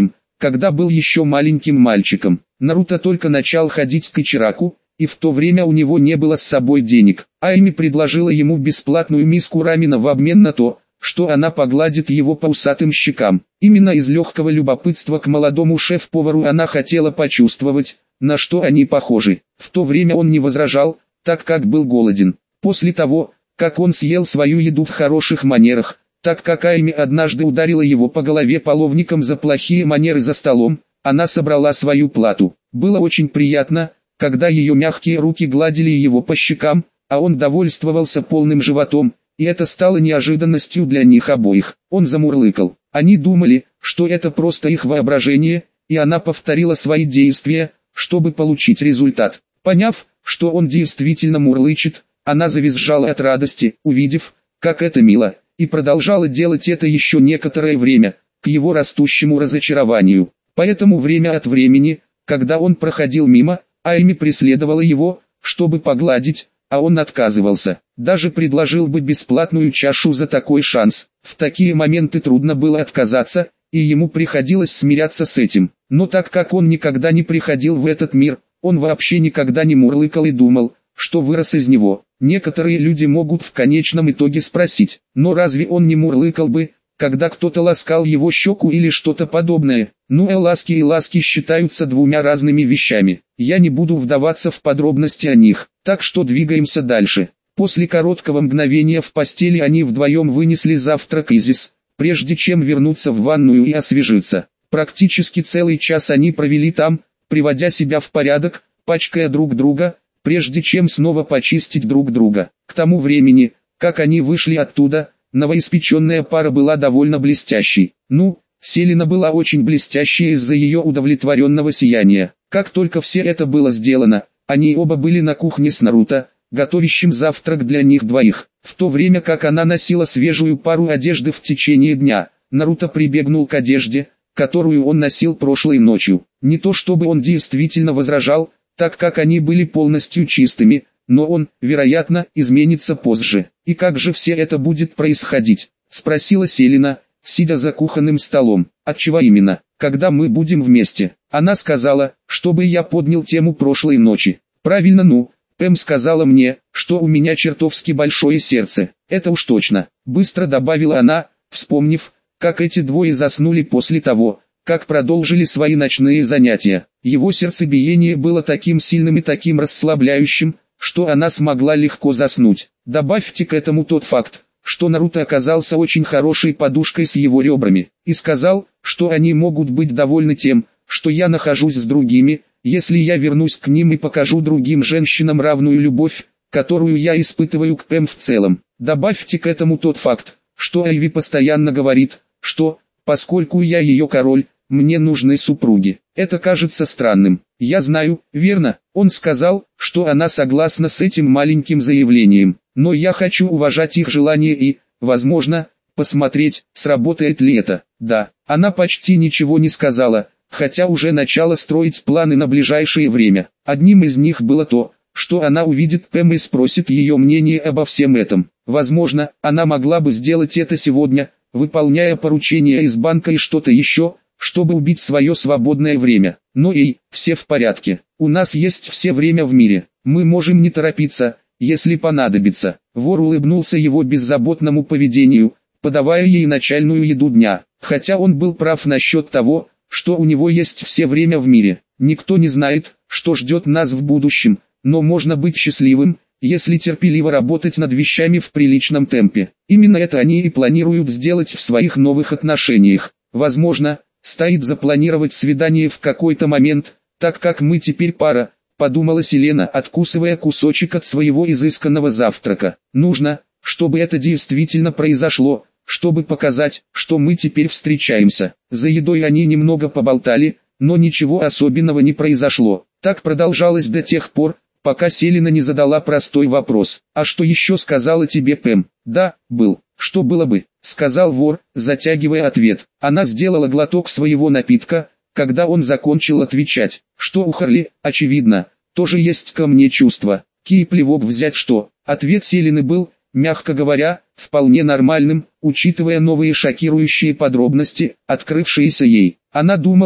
когда был еще маленьким мальчиком. Наруто только начал ходить к Ичираку, и в то время у него не было с собой денег. Айми предложила ему бесплатную миску рамена в обмен на то, что она погладит его по усатым щекам. Именно из легкого любопытства к молодому шеф-повару она хотела почувствовать, на что они похожи. В то время он не возражал, так как был голоден. После того, как он съел свою еду в хороших манерах, так как Айми однажды ударила его по голове половником за плохие манеры за столом, она собрала свою плату. Было очень приятно, когда ее мягкие руки гладили его по щекам, а он довольствовался полным животом, и это стало неожиданностью для них обоих. Он замурлыкал. Они думали, что это просто их воображение, и она повторила свои действия, чтобы получить результат. Поняв, что он действительно мурлычет, она завизжала от радости, увидев, как это мило, и продолжала делать это еще некоторое время, к его растущему разочарованию. Поэтому время от времени, когда он проходил мимо, Айми преследовала его, чтобы погладить, а он отказывался. Даже предложил бы бесплатную чашу за такой шанс. В такие моменты трудно было отказаться, и ему приходилось смиряться с этим. Но так как он никогда не приходил в этот мир, он вообще никогда не мурлыкал и думал, что вырос из него. Некоторые люди могут в конечном итоге спросить, но разве он не мурлыкал бы, когда кто-то ласкал его щеку или что-то подобное? Ну и ласки и ласки считаются двумя разными вещами. Я не буду вдаваться в подробности о них, так что двигаемся дальше. После короткого мгновения в постели они вдвоем вынесли завтрак Изис, прежде чем вернуться в ванную и освежиться. Практически целый час они провели там, приводя себя в порядок, пачкая друг друга, прежде чем снова почистить друг друга. К тому времени, как они вышли оттуда, новоиспеченная пара была довольно блестящей. Ну, Селена была очень блестящей из-за ее удовлетворенного сияния. Как только все это было сделано, они оба были на кухне с Наруто, готовящим завтрак для них двоих. В то время как она носила свежую пару одежды в течение дня, Наруто прибегнул к одежде, которую он носил прошлой ночью. Не то чтобы он действительно возражал, так как они были полностью чистыми, но он, вероятно, изменится позже. «И как же все это будет происходить?» — спросила Селена, сидя за кухонным столом. «Отчего именно? Когда мы будем вместе?» Она сказала, чтобы я поднял тему прошлой ночи. «Правильно, ну, Пэм сказала мне, что у меня чертовски большое сердце. Это уж точно», — быстро добавила она, вспомнив, как эти двое заснули после того, как продолжили свои ночные занятия. Его сердцебиение было таким сильным и таким расслабляющим, что она смогла легко заснуть. Добавьте к этому тот факт, что Наруто оказался очень хорошей подушкой с его ребрами, и сказал, что они могут быть довольны тем, что я нахожусь с другими, если я вернусь к ним и покажу другим женщинам равную любовь, которую я испытываю к Пэм в целом. Добавьте к этому тот факт, что Айви постоянно говорит, что, поскольку я ее король, мне нужны супруги. Это кажется странным. Я знаю, верно, он сказал, что она согласна с этим маленьким заявлением, но я хочу уважать их желание и, возможно, посмотреть, сработает ли это. Да, она почти ничего не сказала, хотя уже начала строить планы на ближайшее время. Одним из них было то, что она увидит Пэм и спросит ее мнение обо всем этом. Возможно, она могла бы сделать это сегодня, выполняя поручения из банка и что-то еще, чтобы убить свое свободное время. Но эй, все в порядке, у нас есть все время в мире, мы можем не торопиться, если понадобится. Вор улыбнулся его беззаботному поведению, подавая ей начальную еду дня, хотя он был прав насчет того, что у него есть все время в мире. Никто не знает, что ждет нас в будущем, но можно быть счастливым, если терпеливо работать над вещами в приличном темпе. Именно это они и планируют сделать в своих новых отношениях. Возможно, стоит запланировать свидание в какой-то момент, так как мы теперь пара, подумала Селена, откусывая кусочек от своего изысканного завтрака. Нужно, чтобы это действительно произошло, чтобы показать, что мы теперь встречаемся. За едой они немного поболтали, но ничего особенного не произошло. Так продолжалось до тех пор, пока Селена не задала простой вопрос. «А что еще сказала тебе Пэм?» «Да, был. Что было бы?» — сказал вор, затягивая ответ. Она сделала глоток своего напитка, когда он закончил отвечать, что у Харли, очевидно, тоже есть ко мне чувства. Киплевок взять что? Ответ Селены был, мягко говоря, вполне нормальным, учитывая новые шокирующие подробности, открывшиеся ей. Она думала,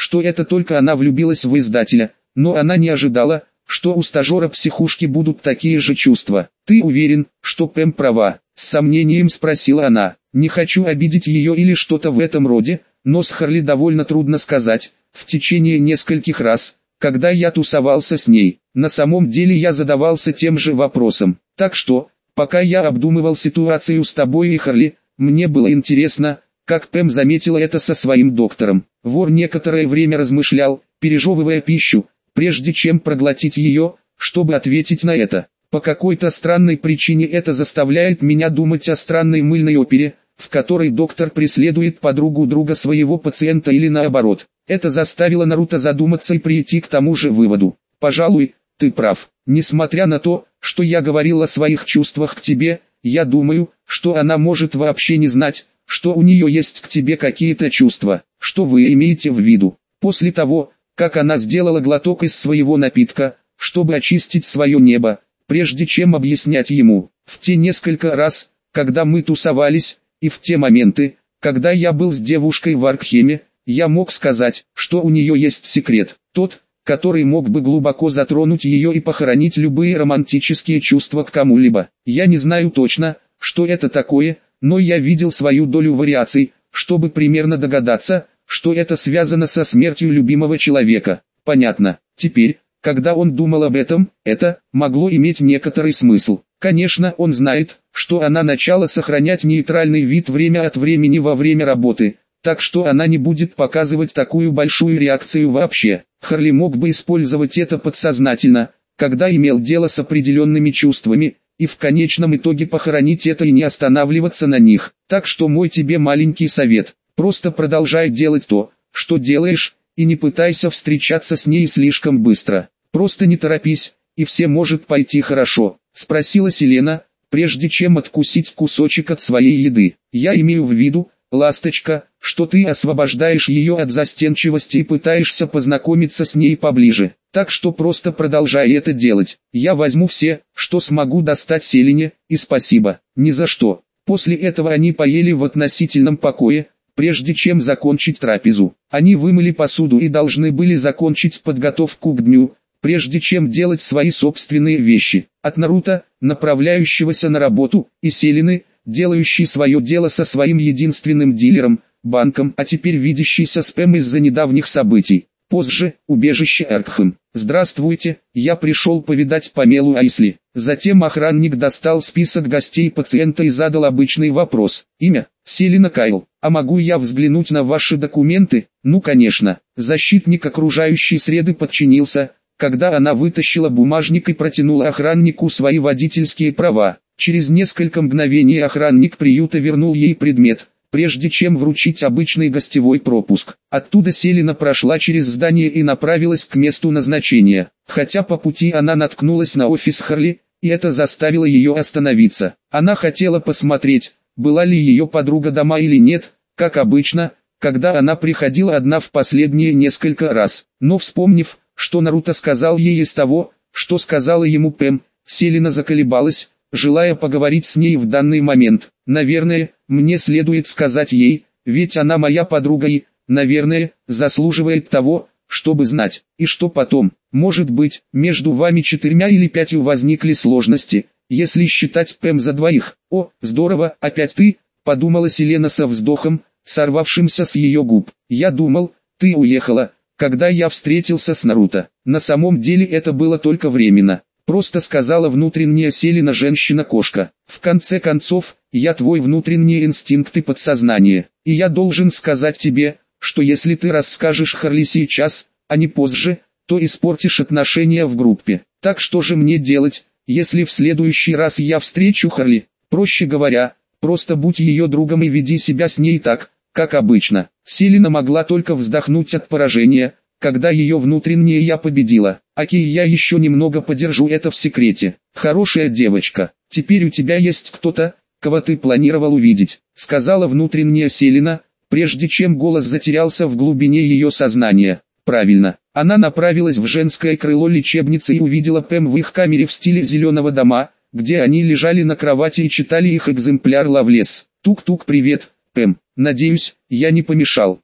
что это только она влюбилась в издателя, но она не ожидала, что у стажера психушки будут такие же чувства. «Ты уверен, что Пэм права?» — с сомнением спросила она. «Не хочу обидеть ее или что-то в этом роде, но с Харли довольно трудно сказать. В течение нескольких раз, когда я тусовался с ней, на самом деле я задавался тем же вопросом. Так что, пока я обдумывал ситуацию с тобой и Харли, мне было интересно, как Пэм заметила это со своим доктором». Вор некоторое время размышлял, пережевывая пищу, прежде чем проглотить ее, чтобы ответить на это. «По какой-то странной причине это заставляет меня думать о странной мыльной опере, в которой доктор преследует подругу друга своего пациента или наоборот. Это заставило Наруто задуматься и прийти к тому же выводу. Пожалуй, ты прав. Несмотря на то, что я говорил о своих чувствах к тебе, я думаю, что она может вообще не знать, что у нее есть к тебе какие-то чувства. Что вы имеете в виду?» После того, как она сделала глоток из своего напитка, чтобы очистить свое небо, прежде чем объяснять ему, «В те несколько раз, когда мы тусовались, и в те моменты, когда я был с девушкой в Аркхеме, я мог сказать, что у нее есть секрет, тот, который мог бы глубоко затронуть ее и похоронить любые романтические чувства к кому-либо. Я не знаю точно, что это такое, но я видел свою долю вариаций, чтобы примерно догадаться, что это связано со смертью любимого человека. Понятно. Теперь, когда он думал об этом, это могло иметь некоторый смысл. Конечно, он знает, что она начала сохранять нейтральный вид время от времени во время работы, так что она не будет показывать такую большую реакцию вообще. Харли мог бы использовать это подсознательно, когда имел дело с определенными чувствами, и в конечном итоге похоронить это и не останавливаться на них. Так что мой тебе маленький совет: просто продолжай делать то, что делаешь, и не пытайся встречаться с ней слишком быстро. Просто не торопись, и все может пойти хорошо. Спросила Селена, прежде чем откусить кусочек от своей еды. Я имею в виду, ласточка, что ты освобождаешь ее от застенчивости и пытаешься познакомиться с ней поближе. Так что просто продолжай это делать. Я возьму все, что смогу достать Селене, и спасибо. Ни за что. После этого они поели в относительном покое, прежде чем закончить трапезу. Они вымыли посуду и должны были закончить подготовку к дню, прежде чем делать свои собственные вещи. От Наруто, направляющегося на работу, и Селены, делающей свое дело со своим единственным дилером, банком, а теперь видящийся с Пэм из-за недавних событий. Позже, убежище Аркхэм. «Здравствуйте, я пришел повидать Памелу Айсли». Затем охранник достал список гостей пациента и задал обычный вопрос. «Имя? Селена Кайл. А могу я взглянуть на ваши документы?» «Ну конечно». Защитник окружающей среды подчинился, когда она вытащила бумажник и протянула охраннику свои водительские права. Через несколько мгновений охранник приюта вернул ей предмет, прежде чем вручить обычный гостевой пропуск. Оттуда Селена прошла через здание и направилась к месту назначения. Хотя по пути она наткнулась на офис Харли, и это заставило ее остановиться. Она хотела посмотреть, была ли ее подруга дома или нет, как обычно, когда она приходила одна в последние несколько раз. Но вспомнив, что Наруто сказал ей из того, что сказала ему Пэм, Селена заколебалась, желая поговорить с ней в данный момент. Наверное, мне следует сказать ей, ведь она моя подруга и, наверное, заслуживает того, чтобы знать. И что потом? Может быть, между вами четырьмя или пятью возникли сложности, если считать Пэм за двоих. О, здорово, опять ты, подумала Селена со вздохом, сорвавшимся с ее губ. Я думал, ты уехала, когда я встретился с Наруто. На самом деле это было только временно. Просто сказала внутренняя Селена женщина-кошка. В конце концов, я твой внутренний инстинкт и подсознание. И я должен сказать тебе, что если ты расскажешь Харли сейчас, а не позже, то испортишь отношения в группе. Так что же мне делать, если в следующий раз я встречу Харли? Проще говоря, просто будь ее другом и веди себя с ней так, как обычно. Селена могла только вздохнуть от поражения, когда ее внутреннее я победила. Окей, я еще немного подержу это в секрете. Хорошая девочка, теперь у тебя есть кто-то, кого ты планировал увидеть, сказала внутренняя Селена, прежде чем голос затерялся в глубине ее сознания. Правильно, она направилась в женское крыло лечебницы и увидела Пэм в их камере в стиле зеленого дома, где они лежали на кровати и читали их экземпляр Лавлес. Тук-тук, привет, Пэм, надеюсь, я не помешал.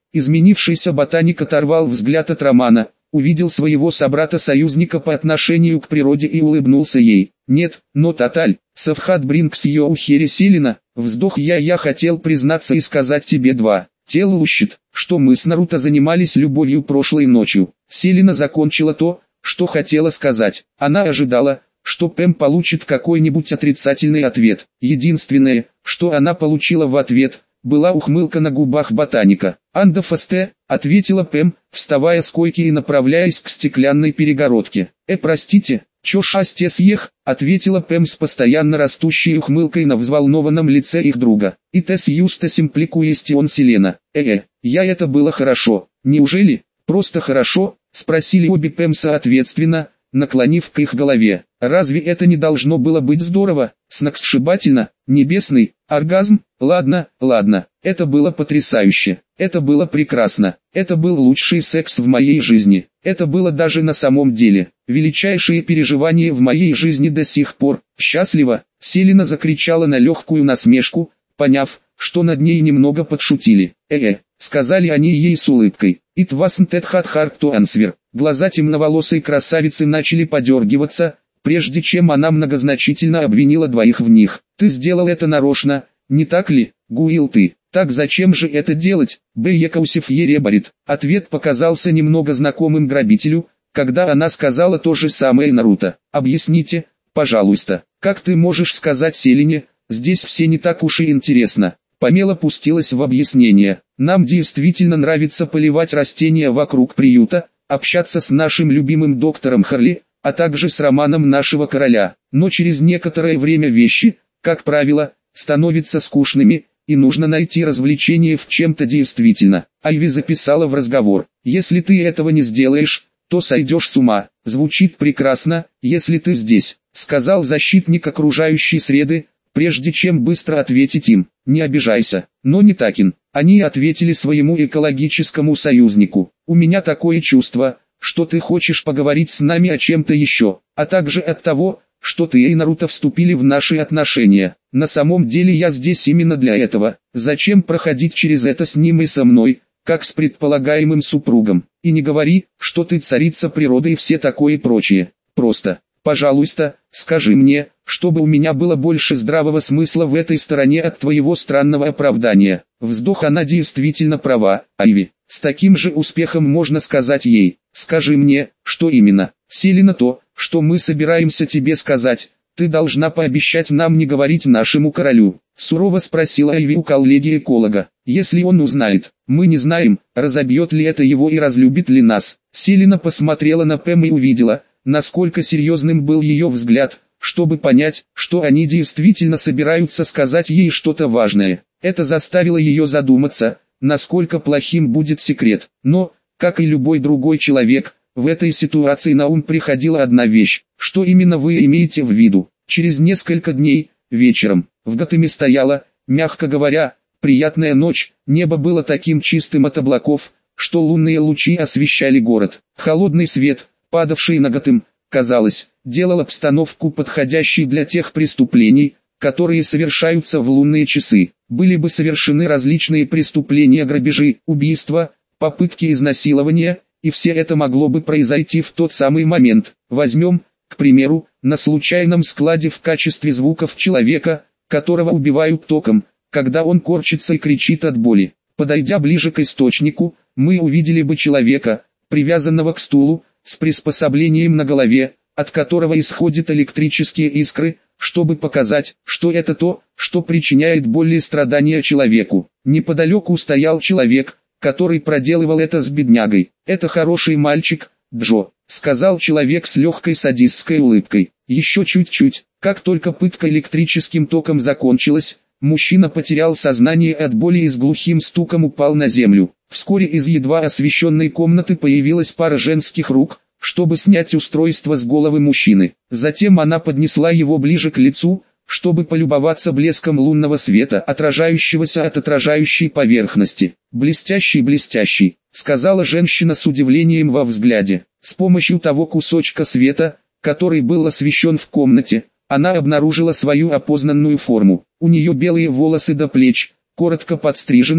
Изменившийся ботаник оторвал взгляд от романа, увидел своего собрата-союзника по отношению к природе и улыбнулся ей. Нет, но Таталь, Савхат Бринкс ее ухери Селина, вздох я я хотел признаться и сказать тебе два. Тело ущит, что мы с Наруто занимались любовью прошлой ночью. Селина закончила то, что хотела сказать. Она ожидала, что Пэм получит какой-нибудь отрицательный ответ. Единственное, что она получила в ответ, была ухмылка на губах ботаника. «Анда фасте», — ответила Пэм, вставая с койки и направляясь к стеклянной перегородке. «Э, простите, чё шасте съех», — ответила Пэм с постоянно растущей ухмылкой на взволнованном лице их друга. «И тес юста симпликуестион Селена». «Э-э, я это было хорошо». «Неужели? Просто хорошо?» — спросили обе Пэм соответственно, наклонив к их голове. «Разве это не должно было быть здорово, сногсшибательно, небесный, оргазм? Ладно, ладно, это было потрясающе, это было прекрасно, это был лучший секс в моей жизни, это было даже на самом деле, величайшие переживания в моей жизни до сих пор». «Счастливо!» — Селина закричала на легкую насмешку, поняв, что над ней немного подшутили. «Э-э», — сказали они ей с улыбкой. «It wasn't that hard hard to answer». Глаза темноволосой красавицы начали подергиваться, прежде чем она многозначительно обвинила двоих в них. «Ты сделал это нарочно, не так ли, Гуил ты? Так зачем же это делать?» Б. Якаусев Еребарит. Ответ показался немного знакомым грабителю, когда она сказала то же самое Наруто. «Объясните, пожалуйста, как ты можешь сказать Селине, здесь все не так уж и интересно». Памела пустилась в объяснение. «Нам действительно нравится поливать растения вокруг приюта, общаться с нашим любимым доктором Харли, а также с романом нашего короля. Но через некоторое время вещи, как правило, становятся скучными, и нужно найти развлечение в чем-то действительно». Айви записала в разговор. «Если ты этого не сделаешь, то сойдешь с ума». «Звучит прекрасно, если ты здесь», — сказал защитник окружающей среды, прежде чем быстро ответить им. «Не обижайся, но не Такин». Они ответили своему экологическому союзнику. «У меня такое чувство, что ты хочешь поговорить с нами о чем-то еще, а также от того, что ты и Наруто вступили в наши отношения. На самом деле я здесь именно для этого. Зачем проходить через это с ним и со мной, как с предполагаемым супругом? И не говори, что ты царица природы и все такое прочее. Просто, пожалуйста, скажи мне, чтобы у меня было больше здравого смысла в этой стороне от твоего странного оправдания». Вздох. Она действительно права, Айви. С таким же успехом можно сказать ей: «Скажи мне, что именно». «Селина, то, что мы собираемся тебе сказать, ты должна пообещать нам не говорить нашему королю», — сурово спросила Айви у коллеги-эколога. «Если он узнает, мы не знаем, разобьет ли это его и разлюбит ли нас». Селина посмотрела на Пэм и увидела, насколько серьезным был ее взгляд, чтобы понять, что они действительно собираются сказать ей что-то важное. Это заставило ее задуматься, насколько плохим будет секрет. Но, как и любой другой человек, в этой ситуации на ум приходила одна вещь. «Что именно вы имеете в виду?» Через несколько дней, вечером, в Готэме стояла, мягко говоря, приятная ночь. Небо было таким чистым от облаков, что лунные лучи освещали город. Холодный свет, падавший на Готэм, казалось, делал обстановку подходящей для тех преступлений, которые совершаются в лунные часы. Были бы совершены различные преступления, грабежи, убийства, попытки изнасилования, и все это могло бы произойти в тот самый момент. Возьмем, к примеру, на случайном складе в качестве звуков человека, которого убивают током, когда он корчится и кричит от боли. Подойдя ближе к источнику, мы увидели бы человека, привязанного к стулу, с приспособлением на голове, от которого исходят электрические искры, чтобы показать, что это то, что причиняет боль и страдания человеку. Неподалеку стоял человек, который проделывал это с беднягой. «Это хороший мальчик, Джо», — сказал человек с легкой садистской улыбкой. Еще чуть-чуть, как только пытка электрическим током закончилась, мужчина потерял сознание от боли и с глухим стуком упал на землю. Вскоре из едва освещенной комнаты появилась пара женских рук, чтобы снять устройство с головы мужчины. Затем она поднесла его ближе к лицу, чтобы полюбоваться блеском лунного света, отражающегося от отражающей поверхности. «Блестящий, блестящий», — сказала женщина с удивлением во взгляде. С помощью того кусочка света, который был освещен в комнате, она обнаружила свою опознанную форму. У нее белые волосы до плеч, коротко подстриженные,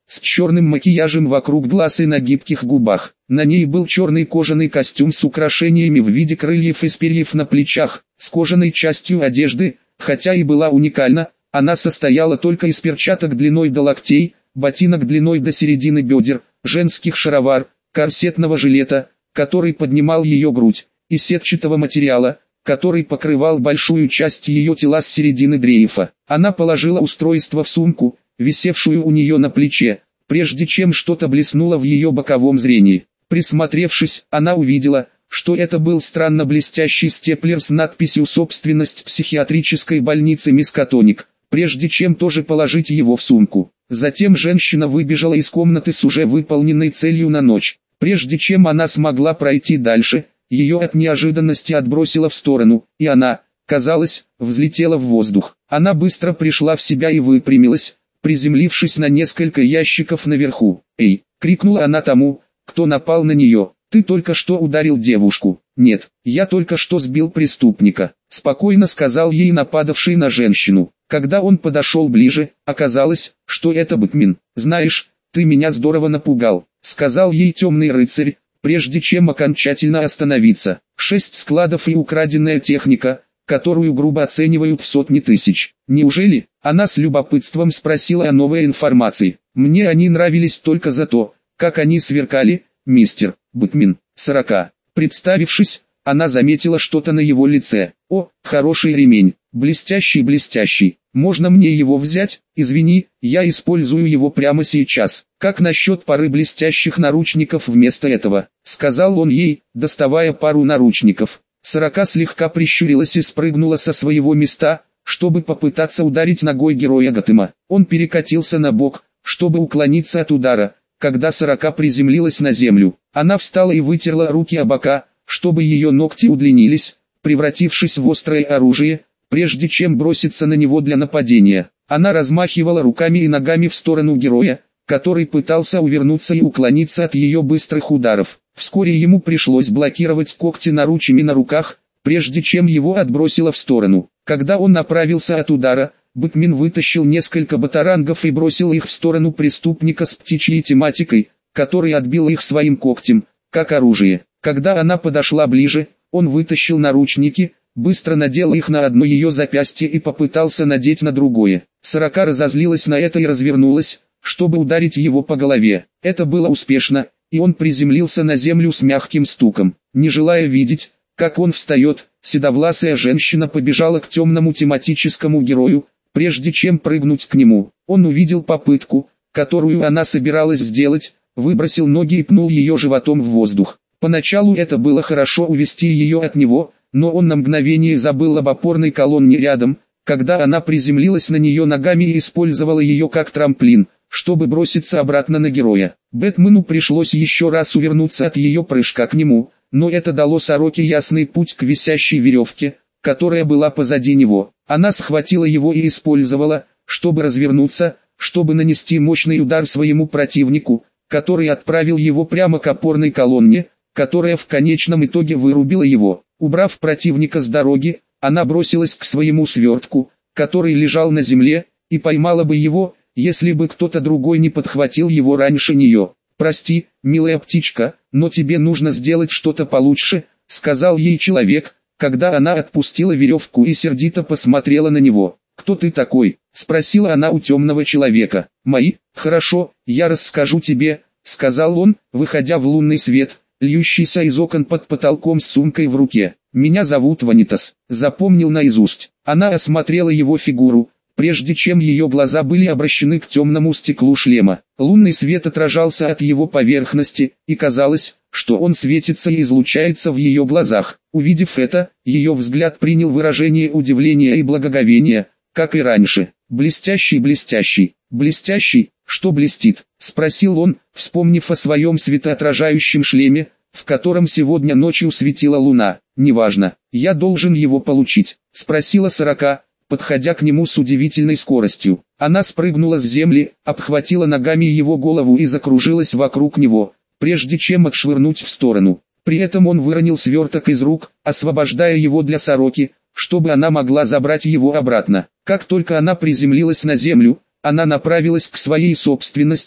с черным макияжем вокруг глаз и на гибких губах. На ней был черный кожаный костюм с украшениями в виде крыльев из перьев на плечах, с кожаной частью одежды, хотя и была уникальна, она состояла только из перчаток длиной до локтей, ботинок длиной до середины бедер, женских шаровар, корсетного жилета, который поднимал ее грудь, и сетчатого материала, который покрывал большую часть ее тела с середины дрейфа. Она положила устройство в сумку, висевшую у нее на плече, прежде чем что-то блеснуло в ее боковом зрении. Присмотревшись, она увидела, что это был странно блестящий степлер с надписью «Собственность психиатрической больницы Мискатоник», прежде чем тоже положить его в сумку. Затем женщина выбежала из комнаты с уже выполненной целью на ночь. Прежде чем она смогла пройти дальше, ее от неожиданности отбросило в сторону, и она, казалось, взлетела в воздух. Она быстро пришла в себя и выпрямилась, приземлившись на несколько ящиков наверху. «Эй!» — крикнула она тому, кто напал на нее. «Ты только что ударил девушку». «Нет, я только что сбил преступника», — спокойно сказал ей нападавший на женщину. Когда он подошел ближе, оказалось, что это Бэтмен. «Знаешь, ты меня здорово напугал», — сказал ей темный рыцарь, прежде чем окончательно остановиться. «Шесть складов и украденная техника, которую грубо оценивают в сотни тысяч. Неужели?» Она с любопытством спросила о новой информации. «Мне они нравились только за то, как они сверкали, мистер Бэтмен». сорока. Представившись, она заметила что-то на его лице. «О, хороший ремень, блестящий-блестящий. Можно мне его взять? Извини, я использую его прямо сейчас. Как насчет пары блестящих наручников вместо этого?» — сказал он ей, доставая пару наручников. Сорока слегка прищурилась и спрыгнула со своего места, чтобы попытаться ударить ногой героя Готэма. Он перекатился на бок, чтобы уклониться от удара. Когда Сорока приземлилась на землю, она встала и вытерла руки о бока, чтобы ее ногти удлинились, превратившись в острое оружие, прежде чем броситься на него для нападения. Она размахивала руками и ногами в сторону героя, который пытался увернуться и уклониться от ее быстрых ударов. Вскоре ему пришлось блокировать когти наручами на руках, прежде чем его отбросило в сторону. Когда он направился от удара, Бэтмен вытащил несколько батарангов и бросил их в сторону преступника с птичьей тематикой, который отбил их своим когтем, как оружие. Когда она подошла ближе, он вытащил наручники, быстро надел их на одно ее запястье и попытался надеть на другое. Сорока разозлилась на это и развернулась, чтобы ударить его по голове. Это было успешно, и он приземлился на землю с мягким стуком. Не желая видеть, как он встает, седовласая женщина побежала к темному тематическому герою, прежде чем прыгнуть к нему. Он увидел попытку, которую она собиралась сделать, выбросил ноги и пнул ее животом в воздух. Поначалу это было хорошо увести ее от него, но он на мгновение забыл об опорной колонне рядом, когда она приземлилась на нее ногами и использовала ее как трамплин, чтобы броситься обратно на героя. Бэтмену пришлось еще раз увернуться от ее прыжка к нему, но это дало Сороке ясный путь к висящей веревке, которая была позади него. Она схватила его и использовала, чтобы развернуться, чтобы нанести мощный удар своему противнику, который отправил его прямо к опорной колонне, которая в конечном итоге вырубила его. Убрав противника с дороги, она бросилась к своему свертку, который лежал на земле, и поймала бы его, если бы кто-то другой не подхватил его раньше нее. «Прости, милая птичка, но тебе нужно сделать что-то получше», — сказал ей человек, когда она отпустила веревку и сердито посмотрела на него. «Кто ты такой?» — спросила она у темного человека. «Мои? Хорошо, я расскажу тебе», — сказал он, выходя в лунный свет, льющийся из окон под потолком с сумкой в руке. «Меня зовут Ванитас», — запомнил наизусть. Она осмотрела его фигуру, прежде чем ее глаза были обращены к темному стеклу шлема. Лунный свет отражался от его поверхности, и казалось, что он светится и излучается в ее глазах. Увидев это, ее взгляд принял выражение удивления и благоговения, как и раньше. «Блестящий, блестящий, блестящий, что блестит?» — спросил он, вспомнив о своем светоотражающем шлеме, в котором сегодня ночью светила луна. «Неважно, я должен его получить», — спросила Сорока, подходя к нему с удивительной скоростью. Она спрыгнула с земли, обхватила ногами его голову и закружилась вокруг него, прежде чем отшвырнуть в сторону. При этом он выронил сверток из рук, освобождая его для Сороки, чтобы она могла забрать его обратно. Как только она приземлилась на землю, она направилась к своей собственности,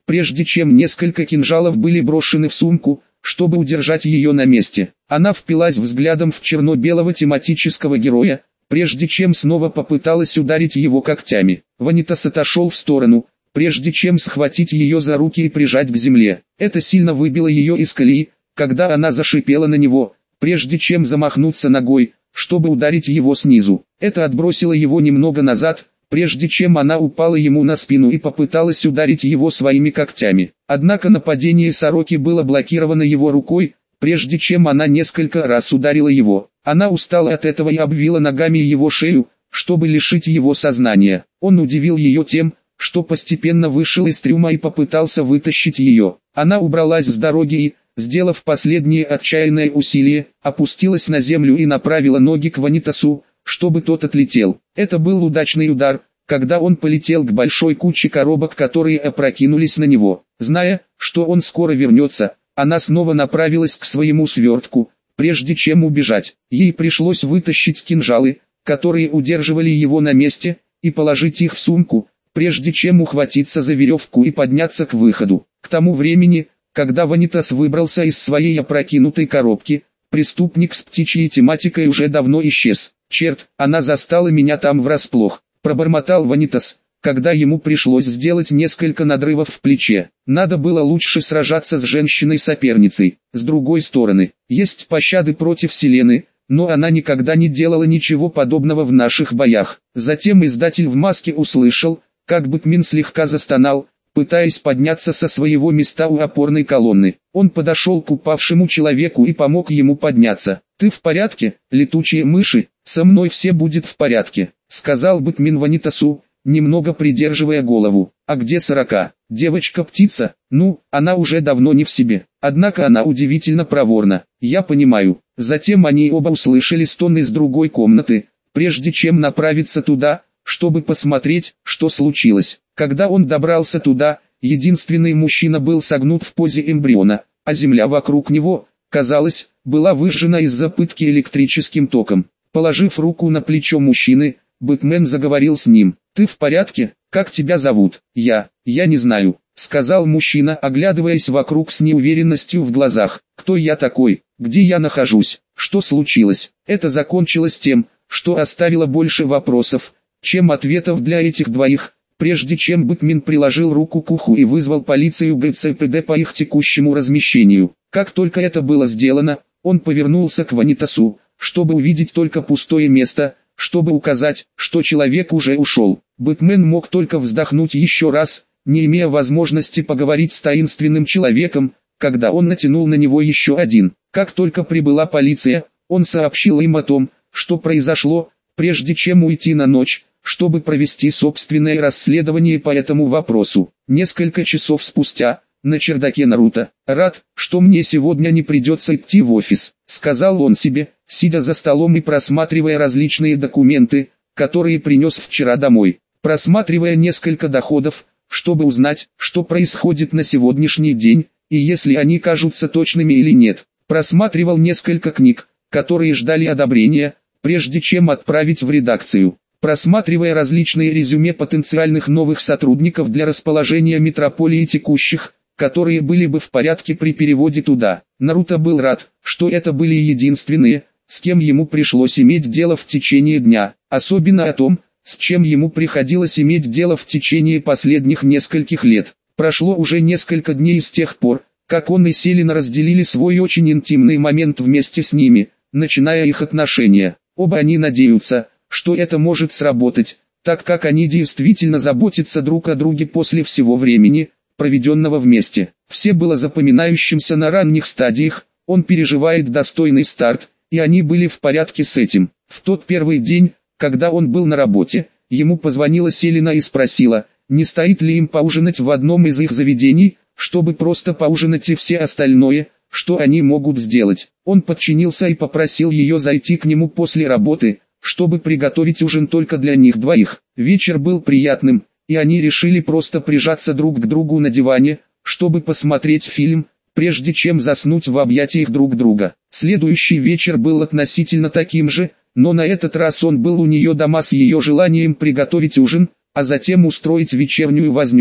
прежде чем несколько кинжалов были брошены в сумку, чтобы удержать ее на месте. Она впилась взглядом в черно-белого тематического героя, прежде чем снова попыталась ударить его когтями. Ванитас отошел в сторону, прежде чем схватить ее за руки и прижать к земле. Это сильно выбило ее из колеи, когда она зашипела на него, прежде чем замахнуться ногой, чтобы ударить его снизу. Это отбросило его немного назад, прежде чем она упала ему на спину и попыталась ударить его своими когтями. Однако нападение сороки было блокировано его рукой, прежде чем она несколько раз ударила его. Она устала от этого и обвила ногами его шею, чтобы лишить его сознания. Он удивил ее тем, что постепенно вышел из трюма и попытался вытащить ее. Она убралась с дороги и, сделав последнее отчаянное усилие, опустилась на землю и направила ноги к Ванитасу, чтобы тот отлетел. Это был удачный удар, когда он полетел к большой куче коробок, которые опрокинулись на него. Зная, что он скоро вернется, она снова направилась к своему свертку, прежде чем убежать. Ей пришлось вытащить кинжалы, которые удерживали его на месте, и положить их в сумку, прежде чем ухватиться за веревку и подняться к выходу. К тому времени, когда Ванитас выбрался из своей опрокинутой коробки, преступник с птичьей тематикой уже давно исчез. «Черт, она застала меня там врасплох», — пробормотал Ванитас, когда ему пришлось сделать несколько надрывов в плече. Надо было лучше сражаться с женщиной-соперницей. С другой стороны, есть пощады против Селены, но она никогда не делала ничего подобного в наших боях. Затем издатель в маске услышал, как Бэтмен слегка застонал, пытаясь подняться со своего места у опорной колонны. Он подошел к упавшему человеку и помог ему подняться. «Ты в порядке, летучие мыши? Со мной все будет в порядке», — сказал Бэтмен Ванитасу, немного придерживая голову. «А где сорока? Девочка-птица? Ну, она уже давно не в себе. Однако она удивительно проворна. Я понимаю». Затем они оба услышали стон из другой комнаты, прежде чем направиться туда, чтобы посмотреть, что случилось. Когда он добрался туда, единственный мужчина был согнут в позе эмбриона, а земля вокруг него, казалось, была выжжена из-за пытки электрическим током. Положив руку на плечо мужчины, Бэтмен заговорил с ним. «Ты в порядке? Как тебя зовут?» «Я, я не знаю», — сказал мужчина, оглядываясь вокруг с неуверенностью в глазах. «Кто я такой? Где я нахожусь? Что случилось?» Это закончилось тем, что оставило больше вопросов, чем ответов для этих двоих, прежде чем Бэтмен приложил руку к уху и вызвал полицию гэ цэ пэ дэ по их текущему размещению. Как только это было сделано, он повернулся к Ванитасу, чтобы увидеть только пустое место, чтобы указать, что человек уже ушел. Бэтмен мог только вздохнуть еще раз, не имея возможности поговорить с таинственным человеком, когда он натянул на него еще один. Как только прибыла полиция, он сообщил им о том, что произошло, прежде чем уйти на ночь, чтобы провести собственное расследование по этому вопросу. Несколько часов спустя, на чердаке Наруто, «Рад, что мне сегодня не придется идти в офис», — сказал он себе, сидя за столом и просматривая различные документы, которые принес вчера домой. Просматривая несколько доходов, чтобы узнать, что происходит на сегодняшний день, и если они кажутся точными или нет. Просматривал несколько книг, которые ждали одобрения, прежде чем отправить в редакцию. Просматривая различные резюме потенциальных новых сотрудников для расположения метрополии текущих, которые были бы в порядке при переводе туда. Наруто был рад, что это были единственные, с кем ему пришлось иметь дело в течение дня, особенно о том, с чем ему приходилось иметь дело в течение последних нескольких лет. Прошло уже несколько дней с тех пор, как он и Селена разделили свой очень интимный момент вместе с ними, начиная их отношения. Оба они надеются, что это может сработать, так как они действительно заботятся друг о друге после всего времени, проведенного вместе. Все было запоминающимся на ранних стадиях, он переживает достойный старт, и они были в порядке с этим. В тот первый день, когда он был на работе, ему позвонила Селена и спросила, не стоит ли им поужинать в одном из их заведений, чтобы просто поужинать и все остальное, что они могут сделать. Он подчинился и попросил ее зайти к нему после работы, чтобы приготовить ужин только для них двоих. Вечер был приятным, и они решили просто прижаться друг к другу на диване, чтобы посмотреть фильм, прежде чем заснуть в объятиях друг друга. Следующий вечер был относительно таким же, но на этот раз он был у нее дома с ее желанием приготовить ужин, а затем устроить вечернюю возню,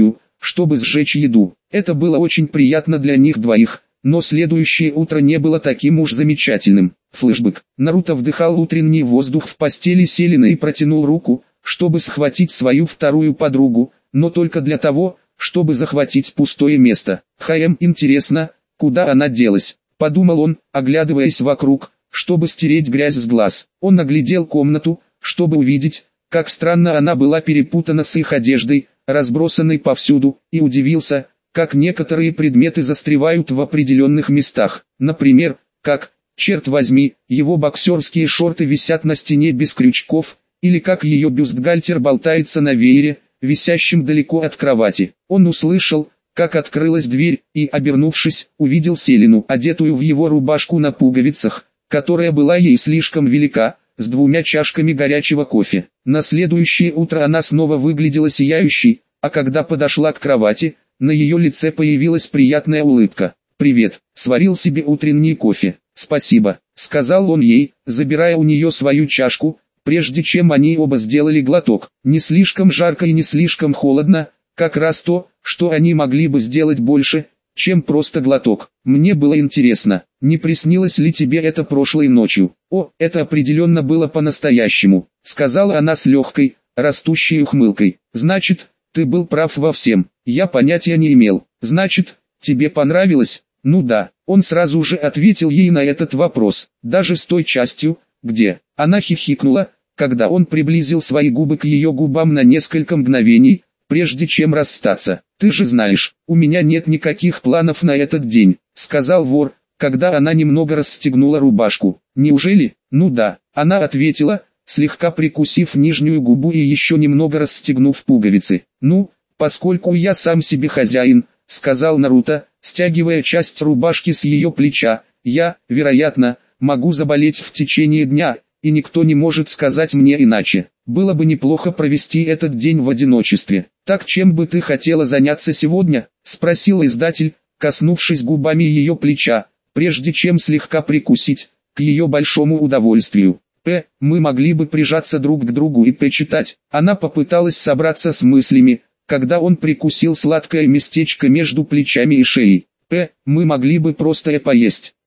чтобы сжечь еду. Это было очень приятно для них двоих, но следующее утро не было таким уж замечательным. Флэшбэк. Наруто вдыхал утренний воздух в постели Селена и протянул руку, чтобы схватить свою вторую подругу, но только для того, чтобы захватить пустое место. «Хм, интересно, куда она делась?» – подумал он, оглядываясь вокруг, чтобы стереть грязь с глаз. Он оглядел комнату, чтобы увидеть, как странно она была перепутана с их одеждой, разбросанной повсюду, и удивился, как некоторые предметы застревают в определенных местах. Например, как, черт возьми, его боксерские шорты висят на стене без крючков, или как ее бюстгальтер болтается на веере, висящем далеко от кровати. Он услышал, как открылась дверь, и, обернувшись, увидел Селену, одетую в его рубашку на пуговицах, которая была ей слишком велика, с двумя чашками горячего кофе. На следующее утро она снова выглядела сияющей, а когда подошла к кровати, на ее лице появилась приятная улыбка. «Привет, сварил себе утренний кофе, спасибо», — сказал он ей, забирая у нее свою чашку, прежде чем они оба сделали глоток. Не слишком жарко и не слишком холодно, как раз то, что они могли бы сделать больше, чем просто глоток. «Мне было интересно, не приснилось ли тебе это прошлой ночью?» «О, это определенно было по-настоящему», — сказала она с легкой, растущей ухмылкой. «Значит, ты был прав во всем. Я понятия не имел. Значит, тебе понравилось?» «Ну да». Он сразу же ответил ей на этот вопрос, даже с той частью, где она хихикнула, когда он приблизил свои губы к ее губам на несколько мгновений, прежде чем расстаться. «Ты же знаешь, у меня нет никаких планов на этот день», — сказал вор, когда она немного расстегнула рубашку. «Неужели?» «Ну да», — она ответила, слегка прикусив нижнюю губу и еще немного расстегнув пуговицы. «Ну, поскольку я сам себе хозяин», — сказал Наруто, стягивая часть рубашки с ее плеча, «я, вероятно, могу заболеть в течение дня, и никто не может сказать мне иначе. Было бы неплохо провести этот день в одиночестве. Так чем бы ты хотела заняться сегодня?» — спросил издатель, коснувшись губами ее плеча, прежде чем слегка прикусить, к ее большому удовольствию. «П, мы могли бы прижаться друг к другу и почитать». Она попыталась собраться с мыслями, когда он прикусил сладкое местечко между плечами и шеей. «П, мы могли бы просто поесть».